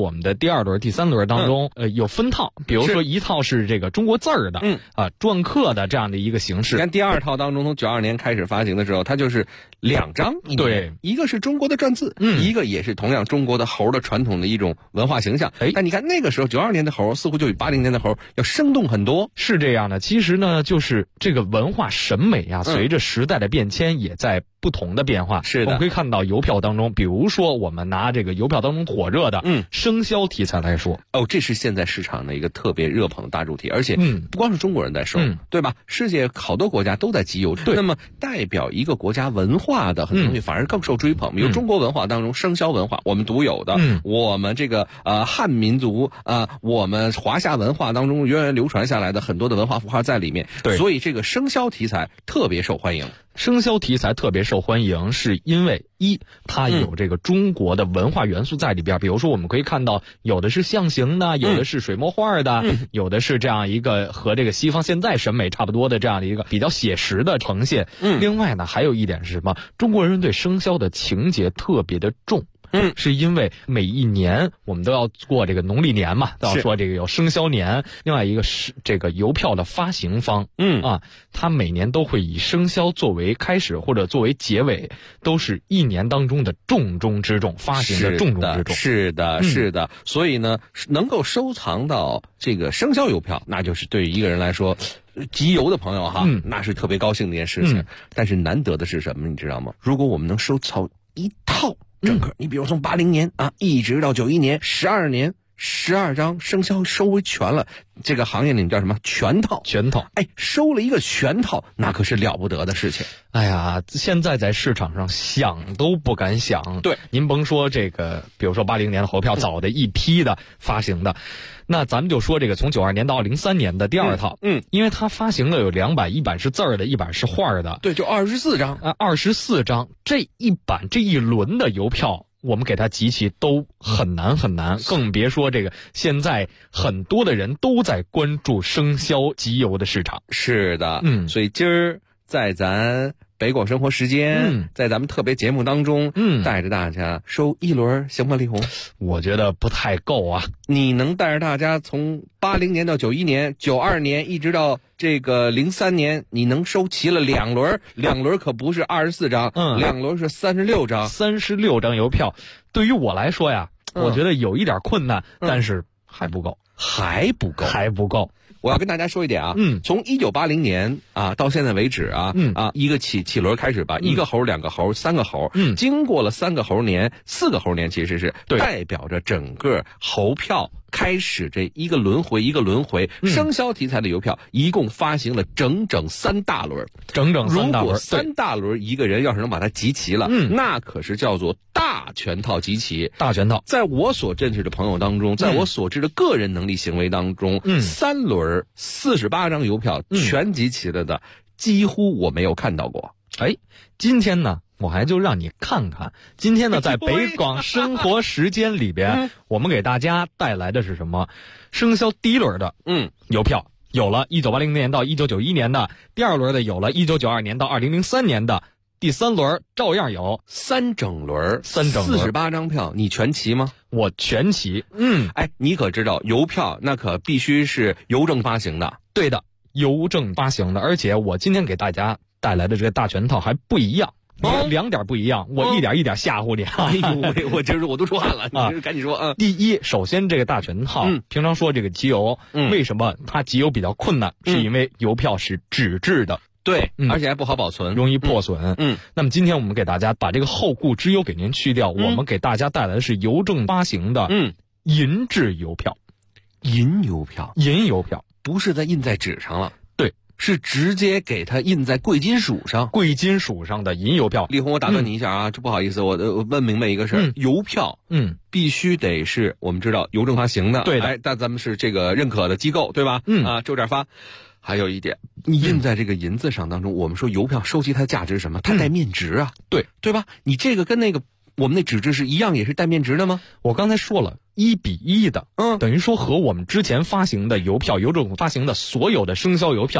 我们的第2轮、第3轮当中，有分套，比如说一套是这个中国字儿的，篆刻的这样的一个形式。 你看第2套当中，从92年开始发行的时候，它就是2张， 对， 一个是中国的篆字，一个也是同样中国的猴的传统的一种文化形象。但你看那个时候92年的猴似乎就比80年的猴要生动很多。 是这样的，其实呢，就是这个文化审美啊，随着时代的变迁也在不同的变化。 是的， 我们可以看到邮票当中，比如说我们拿这个邮票当中火热的生肖题材来说， 这是现在市场的一个特别热捧的大主题，而且不光是中国人在收，对吧？世界好多国家都在集邮。 对， 那么代表一个国家文化的很多东西反而更受追捧。比如中国文化当中生肖文化，我们独有的，我们这个汉民族我们华夏文化当中源源流传下来的很多的文化符号在里面。 对， 所以这个生肖题材特别受欢迎。 生肖题材特别受欢迎，是因为它有这个中国的文化元素在里边。比如说我们可以看到，有的是象形的，有的是水墨画的，有的是这样一个和这个西方现代审美差不多的这样的一个比较写实的呈现。另外呢，还有一点是什么？中国人对生肖的情节特别的重。是因为每一年我们都要过这个农历年嘛，都要说这个有生肖年。另外一个是这个邮票的发行方，它每年都会以生肖作为开始或者作为结尾，都是一年当中的重中之重，发行的重中之重。 是的。所以呢，能够收藏到这个生肖邮票，那就是对于一个人来说，集邮的朋友哈，那是特别高兴的一件事情。但是难得的是什么，你知道吗？如果我们能收藏一套整个，你比如从80年一直到91年12年12张生肖收为全了，这个行业里叫什么？全套。收了一个全套，那可是了不得的事情。 哎呀，现在在市场上想都不敢想。 对， 您甭说这个，比如说80年的猴票，早的一批的发行的，那咱们就说这个从92年到03年的第2套，因为它发行的有2版，一版是字儿的，一版是画的。 对，就24张 ，24张，这一版这一轮的邮票，我们给它集齐都很难，更别说这个现在很多的人都在关注生肖集邮的市场。 是的，所以今儿在咱北广生活时间，在咱们特别节目当中，带着大家收一轮行吗？李红， 我觉得不太够啊。 你能带着大家从80年到91年、92年一直到这个03年，你能收齐了2轮，2轮可不是24张，2轮是36张 ，36张邮票。对于我来说呀，我觉得有一点困难，但是还不够。我要跟大家说一点啊，从1980年到现在为止一个起轮开始吧，一个猴、2个猴、3个猴，经过了3个猴年、4个猴年，其实是代表着整个猴票开始这一个轮回，生肖题材的邮票一共发行了整整3大轮，如果3大轮一个人要是能把它集齐了，那可是叫做大全套集齐。在我所认识的朋友当中，在我所知的个人能力行为当中，3轮48张邮票全集齐了的，几乎我没有看到过。今天呢，我还就让你看看。今天呢，在北广生活时间里边，我们给大家带来的是什么？生肖第一轮的邮票有了1980年到1991年的，第2轮的有了1992年到2003年的，第3轮照样有 3整轮48张票，你全齐吗？ 我全齐。 你可知道邮票那可必须是邮政发行的。 对的，邮政发行的。而且我今天给大家带来的这个大全套还不一样。2点不一样，我一点一点吓唬你。 我今儿我都出汗了，你赶紧说。 第一，首先这个大全套，平常说这个集邮，为什么它集邮比较困难？是因为邮票是纸质的。 对，而且还不好保存， 容易破损。那么今天我们给大家把这个后顾之忧给您去掉，我们给大家带来的是邮政发行的银质邮票。 银邮票不是在印在纸上了， 对， 是直接给它印在贵金属上的银邮票。 李红，我打断你一下啊，这不好意思，我问明白一个事儿，邮票必须得是我们知道邮政发行的， 对的， 但咱们是这个认可的机构，对吧？就这儿发。还有一点，你印在这个银子上当中，我们说邮票收集它的价值是什么？它带面值啊，对吧？你这个跟那个我们那纸质是一样，也是带面值的吗？ 我刚才说了，1比1的，等于说和我们之前发行的邮票，邮政发行的所有的生肖邮票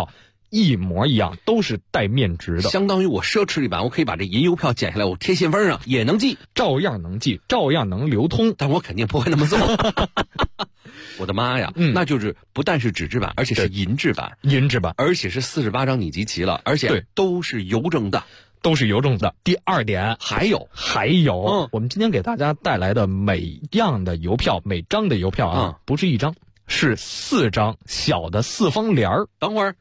一模一样，都是带面值的， 相当于我奢侈一版，我可以把这银邮票剪下来，我贴信封上也能寄， 照样能寄，照样能流通， 但我肯定不会那么做。我的妈呀，那就是不但是纸质版，而且是银质版，而且是48张你集齐了，而且都是邮政的。 都是邮政的。第二点， 还有， 我们今天给大家带来的每样的邮票，每张的邮票啊，不是一张，是4张小的4方联儿。 等会儿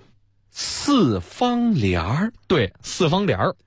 ，4方联儿， 对，4方联儿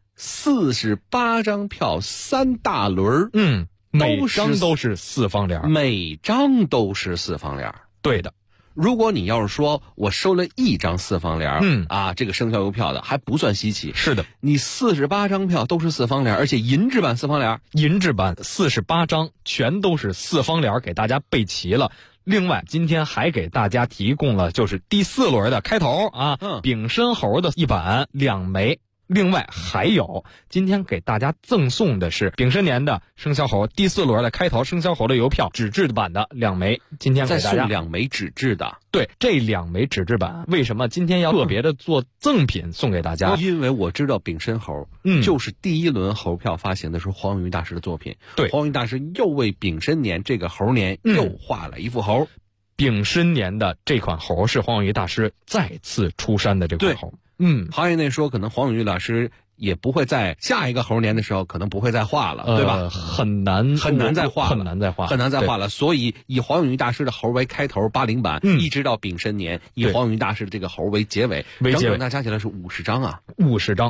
，48张票，3大轮， 每张都是4方联儿， 每张都是4方联儿， 对的。 如果你要是说我收了1张4方联这个生肖邮票的还不算稀奇。 是的， 你48张票都是4方联，而且银质版4方联， 银质版48张全都是4方联，给大家备齐了。另外，今天还给大家提供了就是第4轮的开头丙申猴的1版2枚。另外还有，今天给大家赠送的是丙申年的生肖猴第4轮的开头生肖猴的邮票，纸质版的2枚。今天给大家再送2枚纸质的。 对，这2枚纸质版为什么今天要特别的做赠品送给大家？ 因为我知道丙申猴，就是第1轮猴票发行的时候黄永玉大师的作品。 对， 黄永玉大师又为丙申年这个猴年又画了一副猴。 丙申年的这款猴是黄永玉大师再次出山的这款猴。 行业内说，可能黄永玉老师也不会在下一个猴年的时候，可能不会再画了，对吧？ 很难再画了。 所以以黄永玉大师的猴为开头80版，一直到丙申年，以黄永玉大师的这个猴为结尾，整整加起来是50张啊 ！50张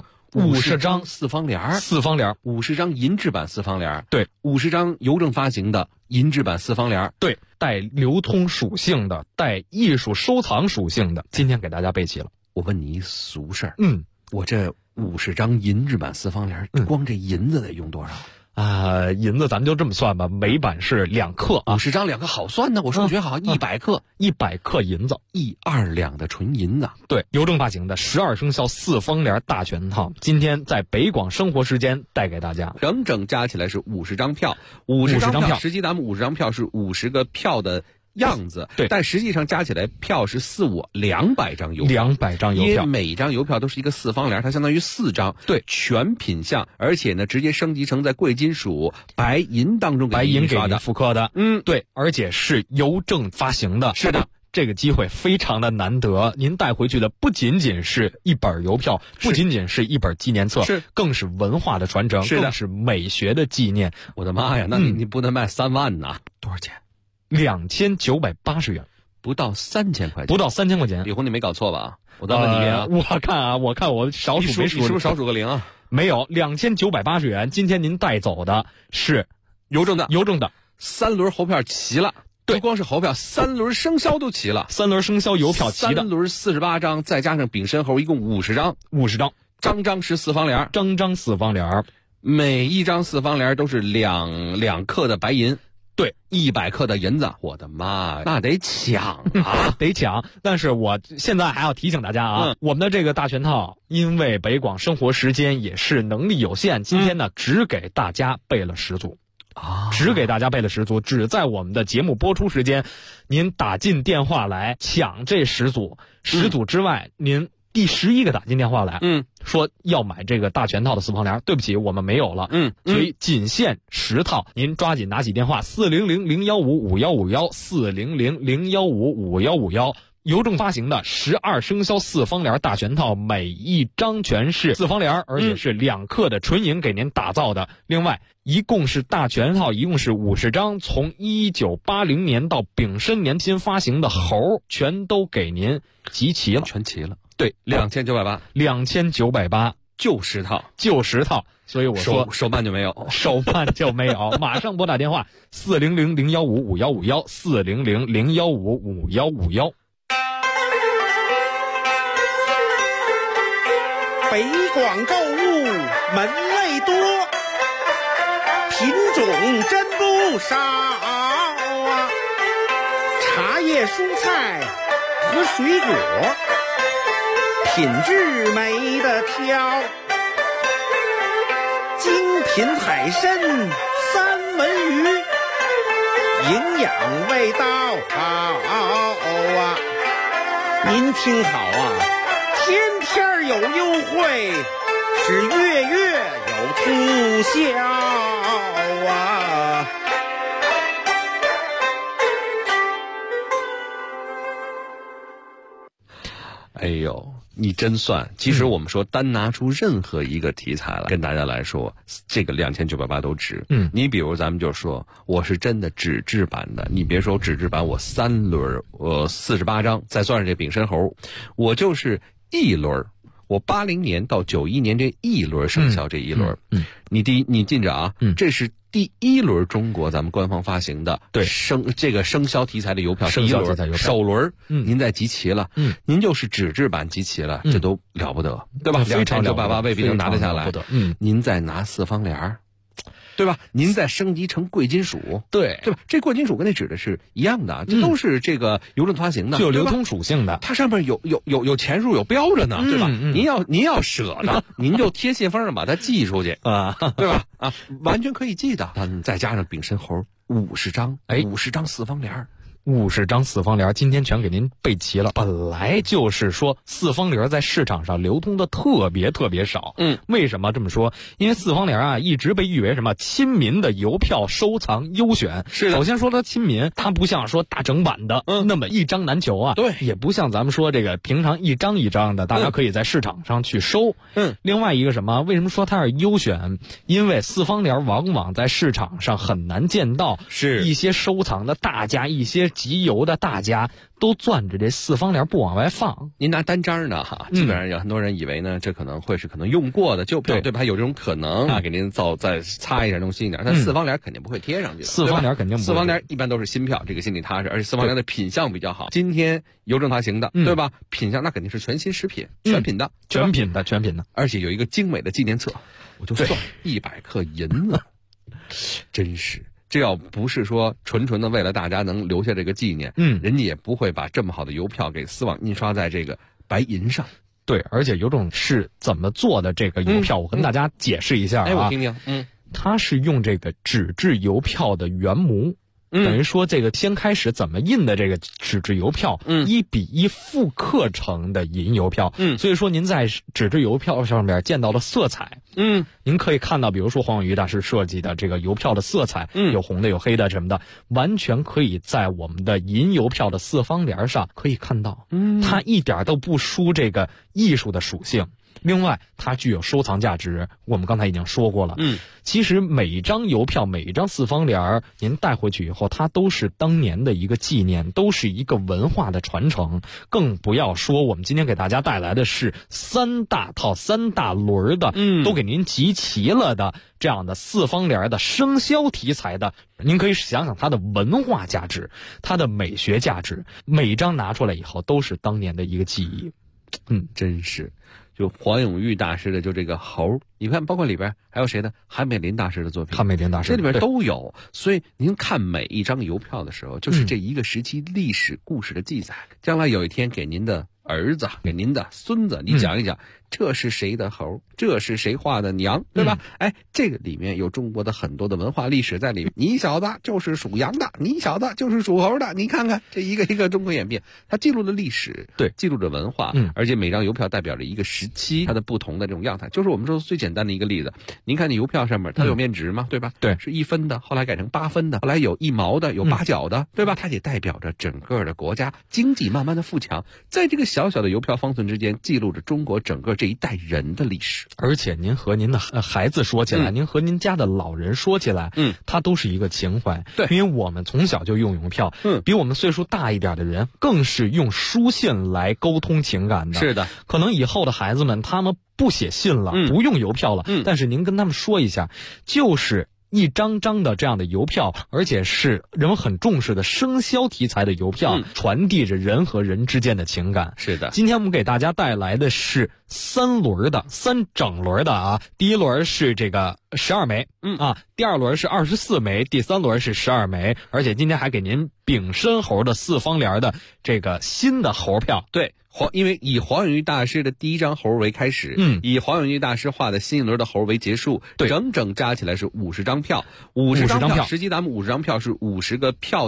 4方联，50张银质版4方联， 对 ，50张邮政发行的银质版4方联， 对，带流通属性的，带艺术收藏属性的，今天给大家备齐了。 我问你一俗事儿，我这50张银质版4方联，光这银子得用多少？ 银子咱们就这么算吧，每版是2克啊 ，50张2克好算呢。我数学好，100克 ，100克银子 ，1-2两的纯银子。 对，邮政发行的12生肖4方联大全套，今天在北广生活时间带给大家， 整整加起来是50张票，50张票，实际咱们50张票是50个票的样子， 对， 但实际上加起来票是200张邮票，200张邮票， 因为每张邮票都是一个4方联，它相当于4张， 对， 全品项，而且呢，直接升级成在贵金属白银当中给您复刻的，对，而且是邮政发行的， 是的。 这个机会非常的难得，您带回去的不仅仅是一本邮票，不仅仅是一本纪念册，更是文化的传承，更是美学的纪念。 我的妈呀，那你不能卖3万呐？ 多少钱？2980元， 不到3000块钱， 不到3000块钱。 李红，你没搞错吧？我再问你一遍啊！ 我看我少数没数， 你是不是少数个0啊？ 没有，2980元。今天您带走的是邮政的 3 轮猴票齐了。不光是猴票，3轮生肖都齐了 ，3轮生肖邮票齐的 ，3轮48张，再加上丙申猴，一共50张，张张是4方联， 张4方联， 每一张4方联都是2克的白银， 对 ，100克的银子，我的妈，那得抢啊， 得抢！但是我现在还要提醒大家啊，我们的这个大全套，因为北广生活时间也是能力有限，今天呢只给大家备了10组。只给大家备了10组，只在我们的节目播出时间，您打进电话来抢这10组，10组之外，您第11个打进电话来，说要买这个大全套的4方联，对不起，我们没有了，所以仅限10套，您抓紧拿起电话400-015-5151，400-015-5151。邮政发行的12生肖4方联大全套，每一张全是4方联，而且是2克的纯银给您打造的。另外，一共是大全套，一共是50张，从1980年到丙申年间发行的猴，全都给您集齐了， 全齐了。 对 ，2980，就10套， 所以我说手办就没有， 马上拨打电话400-015-5151，400-015-5151。 北广购物门类多，品种真不少啊！茶叶、蔬菜和水果，品质没得挑。精品海参、三文鱼，营养味道好啊！您听好啊！ 有优惠，是月月有促销啊！ 哎呦，你真算！其实我们说单拿出任何一个题材来跟大家来说，这个2980都值。你比如咱们就说，我是真的纸质版的，你别说纸质版，我3轮，48张，再算上这丙申猴，我就是1轮。我80年到91年这1轮生效这1轮，你记着啊，这是第1轮中国咱们官方发行的生肖题材的邮票，第1轮首轮，您再集齐了，您就是纸质版集齐了，这都了不得，对吧？2980未必能拿得下来，您再拿4方联，对吧？您再升级成贵金属，对吧？这贵金属跟那纸的是一样的，这都是这个邮政发行的， 具有流通属性的。 它上面有钱数有标着呢，对吧？您要舍得，您就贴信封上把它寄出去啊，对吧？啊，完全可以寄的。再加上丙申猴50张，50张4方联。 50张4方联，今天全给您备齐了。本来就是说4方联在市场上流通的特别少。为什么这么说？因为4方联啊，一直被誉为什么亲民的邮票收藏优选。是的。首先说它亲民，它不像说大整版的，那么一张难求啊。对。也不像咱们说这个平常一张一张的，大家可以在市场上去收。另外一个什么？为什么说它是优选？因为4方联往往在市场上很难见到，是一些收藏的大家，一些集邮的大家都攥着这4方联不往外放。 您拿单张呢哈，基本上有很多人以为呢，这可能会是可能用过的旧票，对吧？有这种可能啊，给您再擦一下，弄新一点。但4方联肯定不会贴上去的 ，4方联肯定不会。 4方联一般都是新票，这个心里踏实，而且4方联的品相比较好。今天邮政发行的，对吧？品相那肯定是全新食品，全品的， 全品的， 而且有一个精美的纪念册，我就算100克银子，真是。这要不是说纯的为了大家能留下这个纪念，人家也不会把这么好的邮票给丝网印刷在这个白银上。 对，而且有种是怎么做的这个邮票，我跟大家解释一下啊。 我听听。 它是用这个纸质邮票的原模。等于说这个先开始怎么印的这个纸质邮票，1比1复刻成的银邮票，所以说您在纸质邮票上面见到的色彩，您可以看到，比如说黄永玉大师设计的这个邮票的色彩，有红的有黑的什么的，完全可以在我们的银邮票的4方联上可以看到，它一点都不输这个艺术的属性。另外，它具有收藏价值，我们刚才已经说过了。其实每一张邮票，每一张4方联，您带回去以后，它都是当年的一个纪念，都是一个文化的传承。更不要说我们今天给大家带来的是3大套、3大轮的，都给您集齐了的这样的4方联的生肖题材的，您可以想想它的文化价值，它的美学价值，每一张拿出来以后都是当年的一个记忆。 真是。就黄永玉大师的就这个猴，你看包括里边还有谁呢？韩美林大师的作品， 韩美林大师这里边都有。所以您看每一张邮票的时候，就是这一个时期历史故事的记载。将来有一天给您的儿子，给您的孙子，你讲一讲，这是谁的猴，这是谁画的娘，对吧？这个里面有中国的很多的文化历史在里面。你小子就是属羊的，你小子就是属猴的，你看看这一个一个中国演变，它记录了历史，对，记录着文化，而且每张邮票代表着一个时期它的不同的这种样态。就是我们说最简单的一个例子，您看那邮票上面它有面值吗？对吧？对，是1分的，后来改成8分的，后来有1毛的，有8角的，对吧？它也代表着整个的国家经济慢慢的富强，在这个小小的邮票方寸之间，记录着中国整个这一代人的历史。 而且您和您的孩子说起来，您和您家的老人说起来，它都是一个情怀。对，因为我们从小就用邮票，比我们岁数大一点的人更是用书信来沟通情感的。是的，可能以后的孩子们他们不写信了，不用邮票了，但是您跟他们说一下，就是一张张的这样的邮票，而且是人们很重视的生肖题材的邮票，传递着人和人之间的情感。是的，今天我们给大家带来的是3轮的3整轮的啊，第一轮是这个12枚，第二轮是24枚，第3轮是12枚，而且今天还给您丙申猴的4方联的这个新的猴票。 对，因为以黄永玉大师的第一张猴为开始，以黄永玉大师画的新一轮的猴为结束，对，整整加起来是50张票，50张票，实际咱们50张票是50个票的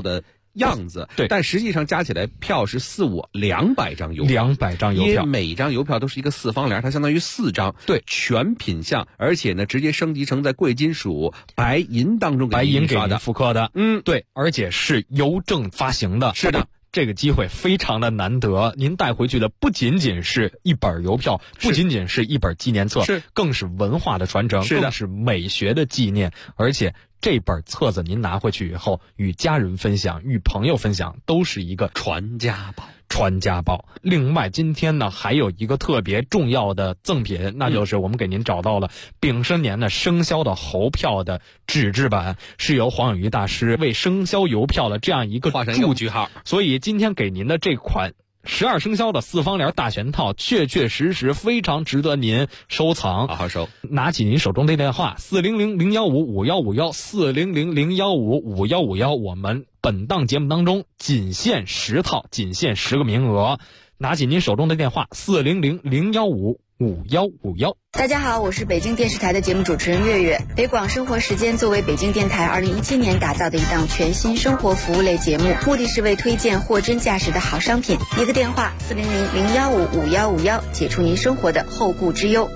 样子， 对， 但实际上加起来票是200张邮票 ，200张邮票， 因为每张邮票都是一个4方联，它相当于4张， 对， 全品项，而且呢，直接升级成在贵金属、白银当中白银给您复刻的，对，而且是邮政发行的， 是的。 这个机会非常的难得，您带回去的不仅仅是一本邮票，不仅仅是一本纪念册，更是文化的传承，更是美学的纪念，而且这本册子您拿回去以后，与家人分享，与朋友分享，都是一个传家宝。另外今天呢还有一个特别重要的赠品，那就是我们给您找到了丙申年的生肖的猴票的纸质版，是由黄永瑜大师为生肖邮票的这样一个画上一个句号， 所以今天给您的这款12生肖的4方联大全套，确确实实非常值得您收藏， 好好收。 拿起您手中的电话400-015-5151 400-015-5151，我们本档节目当中仅限10套，仅限10个名额。拿起您手中的电话400-015-5151。 大家好，我是北京电视台的节目主持人月月。北广生活时间作为北京电台2017年打造的一档全新生活服务类节目，目的是为推荐货真价实的好商品。一个电话400-015-5151，解除您生活的后顾之忧。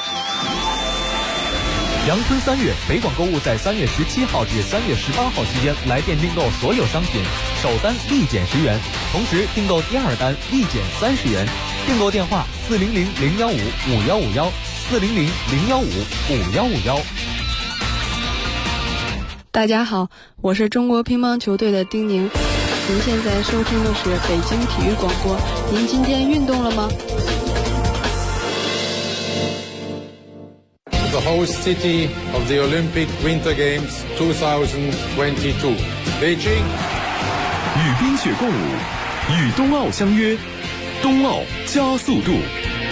阳春3月，北广购物在3月17号至3月18号期间来电订购所有商品，首单立减10元，同时订购第2单立减30元。订购电话400-015-5151 400-015-5151。 大家好，我是中国乒乓球队的丁宁。您现在收听的是北京体育广播。您今天运动了吗 ？The host city of the Olympic Winter Games 2022, Beijing。 与冰雪共舞，与冬奥相约，冬奥加速度。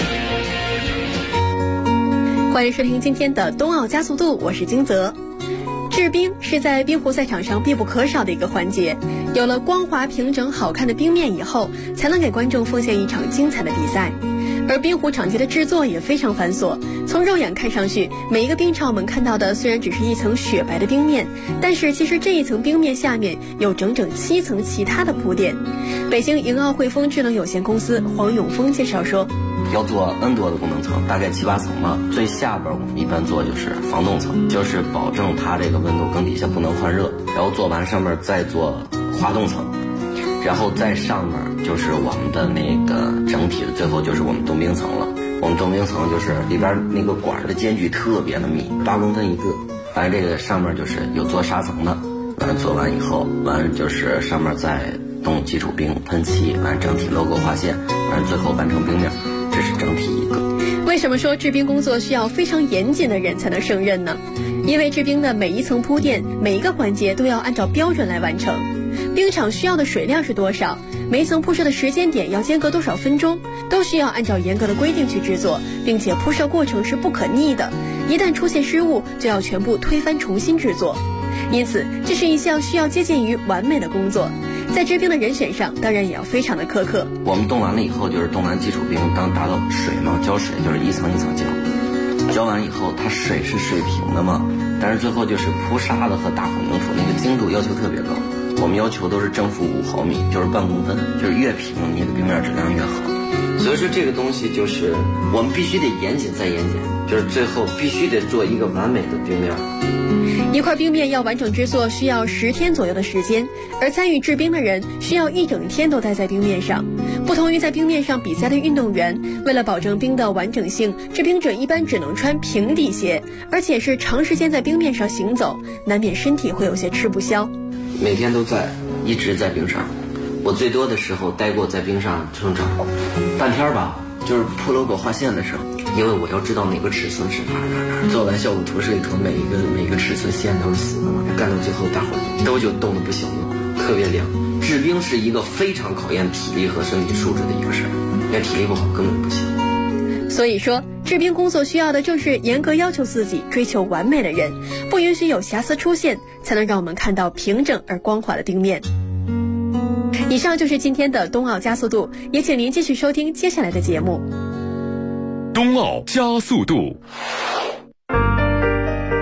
欢迎收听今天的冬奥加速度，我是金泽。制冰是在冰壶赛场上必不可少的一个环节，有了光滑平整好看的冰面以后，才能给观众奉献一场精彩的比赛。而冰壶场地的制作也非常繁琐，从肉眼看上去，每一个冰场我们看到的虽然只是一层雪白的冰面，但是其实这一层冰面下面有整整7层其他的铺垫。北京迎奥汇丰智能有限公司黄永峰介绍说， 要做 N 多的功能层，大概7、8层嘛。最下边我们一般做就是防冻层，就是保证它这个温度更底下不能换热，然后做完上面再做滑动层，然后在上面就是我们的那个整体的最后就是我们冻冰层了。我们冻冰层就是里边那个管的间距特别的密，8公分一个。完了这个上面就是有做砂层的，完了做完以后，完了就是上面再冻基础冰喷漆，完了整体 logo 划线，完了最后完成冰面，这是整体一个。 为什么说制冰工作需要非常严谨的人才能胜任呢？因为制冰的每一层铺垫，每一个环节都要按照标准来完成。冰场需要的水量是多少，每一层铺设的时间点要间隔多少分钟，都需要按照严格的规定去制作，并且铺设过程是不可逆的，一旦出现失误就要全部推翻重新制作。因此这是一项需要接近于完美的工作，在制冰的人选上当然也要非常的苛刻。 我们冻完了以后就是冻完基础冰，当达到水嘛，浇水就是一层一层浇，浇完以后它水是水平的嘛，但是最后就是铺沙子和打混凝土那个精度要求特别高，我们要求都是正负5毫米，就是半公分，就是越平你的冰面质量越好。所以说这个东西就是我们必须得严谨再严谨，就是最后必须得做一个完美的冰面。 一块冰面要完整制作需要10天左右的时间，而参与制冰的人需要1整天都待在冰面上。不同于在冰面上比赛的运动员，为了保证冰的完整性，制冰者一般只能穿平底鞋，而且是长时间在冰面上行走，难免身体会有些吃不消。 每天都在，一直在冰上。我最多的时候待过在冰上整整半天吧，就是铺 logo 画线的时候，因为我要知道哪个尺寸是哪，做完效果图示里头每一个尺寸线都是死的嘛，干到最后大伙都就冻得不行了，特别凉。制冰是一个非常考验体力和身体素质的一个事儿，要体力不好根本不行。 所以说制冰工作需要的正是严格要求自己、追求完美的人，不允许有瑕疵出现，才能让我们看到平整而光滑的冰面。以上就是今天的冬奥加速度，也请您继续收听接下来的节目。 冬奥加速度。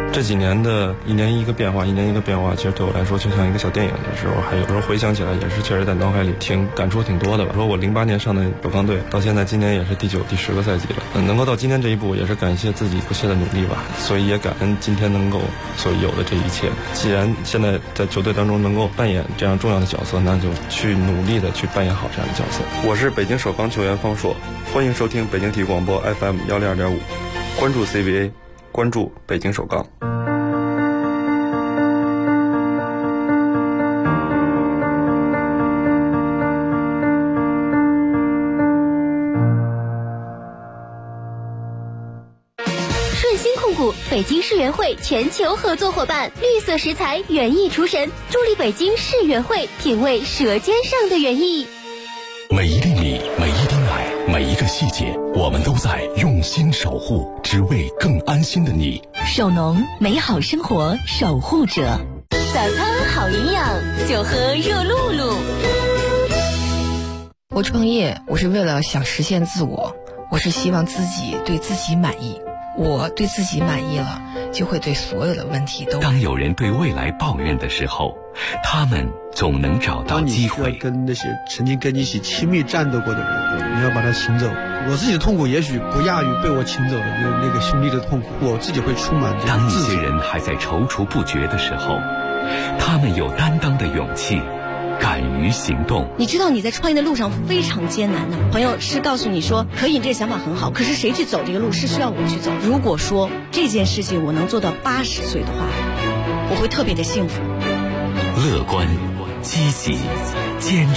这几年的一年一个变化，其实对我来说就像一个小电影的时候，还有时候回想起来也是确实在脑海里感触挺多的吧。说我08年上的首钢队，到现在今年也是第9、第10个赛季了，能够到今天这一步，也是感谢自己不懈的努力吧。所以也感恩今天能够所有的这一切。既然现在在球队当中能够扮演这样重要的角色，那就去努力的去扮演好这样的角色。我是北京首钢球员方硕，欢迎收听北京体育广播 FM 102.5，关注 CBA， 关注北京首钢。 北京世园会全球合作伙伴，绿色食材园艺厨神，助力北京世园会品味舌尖上的园艺。 每一粒米，每一滴奶，每一个细节，我们都在用心守护，只为更安心的你。 手农，美好生活守护者。早餐好营养，就喝热露露。 我创业，我是为了想实现自我，我是希望自己对自己满意。我对自己满意了，就会对所有的问题都。 当有人对未来抱怨的时候，他们总能找到机会。 跟那些曾经跟你一起亲密战斗过的人，你要把他请走。我自己的痛苦也许不亚于被我请走的那个兄弟的痛苦，我自己会充满。 当一些人还在踌躇不决的时候，他们有担当的勇气，敢于行动。 你知道你在创业的路上非常艰难的，朋友是告诉你说可以，这想法很好，可是谁去走这个路是需要我去走。如果说这件事情我能做到80岁的话，我会特别的幸福。 乐观、积极、坚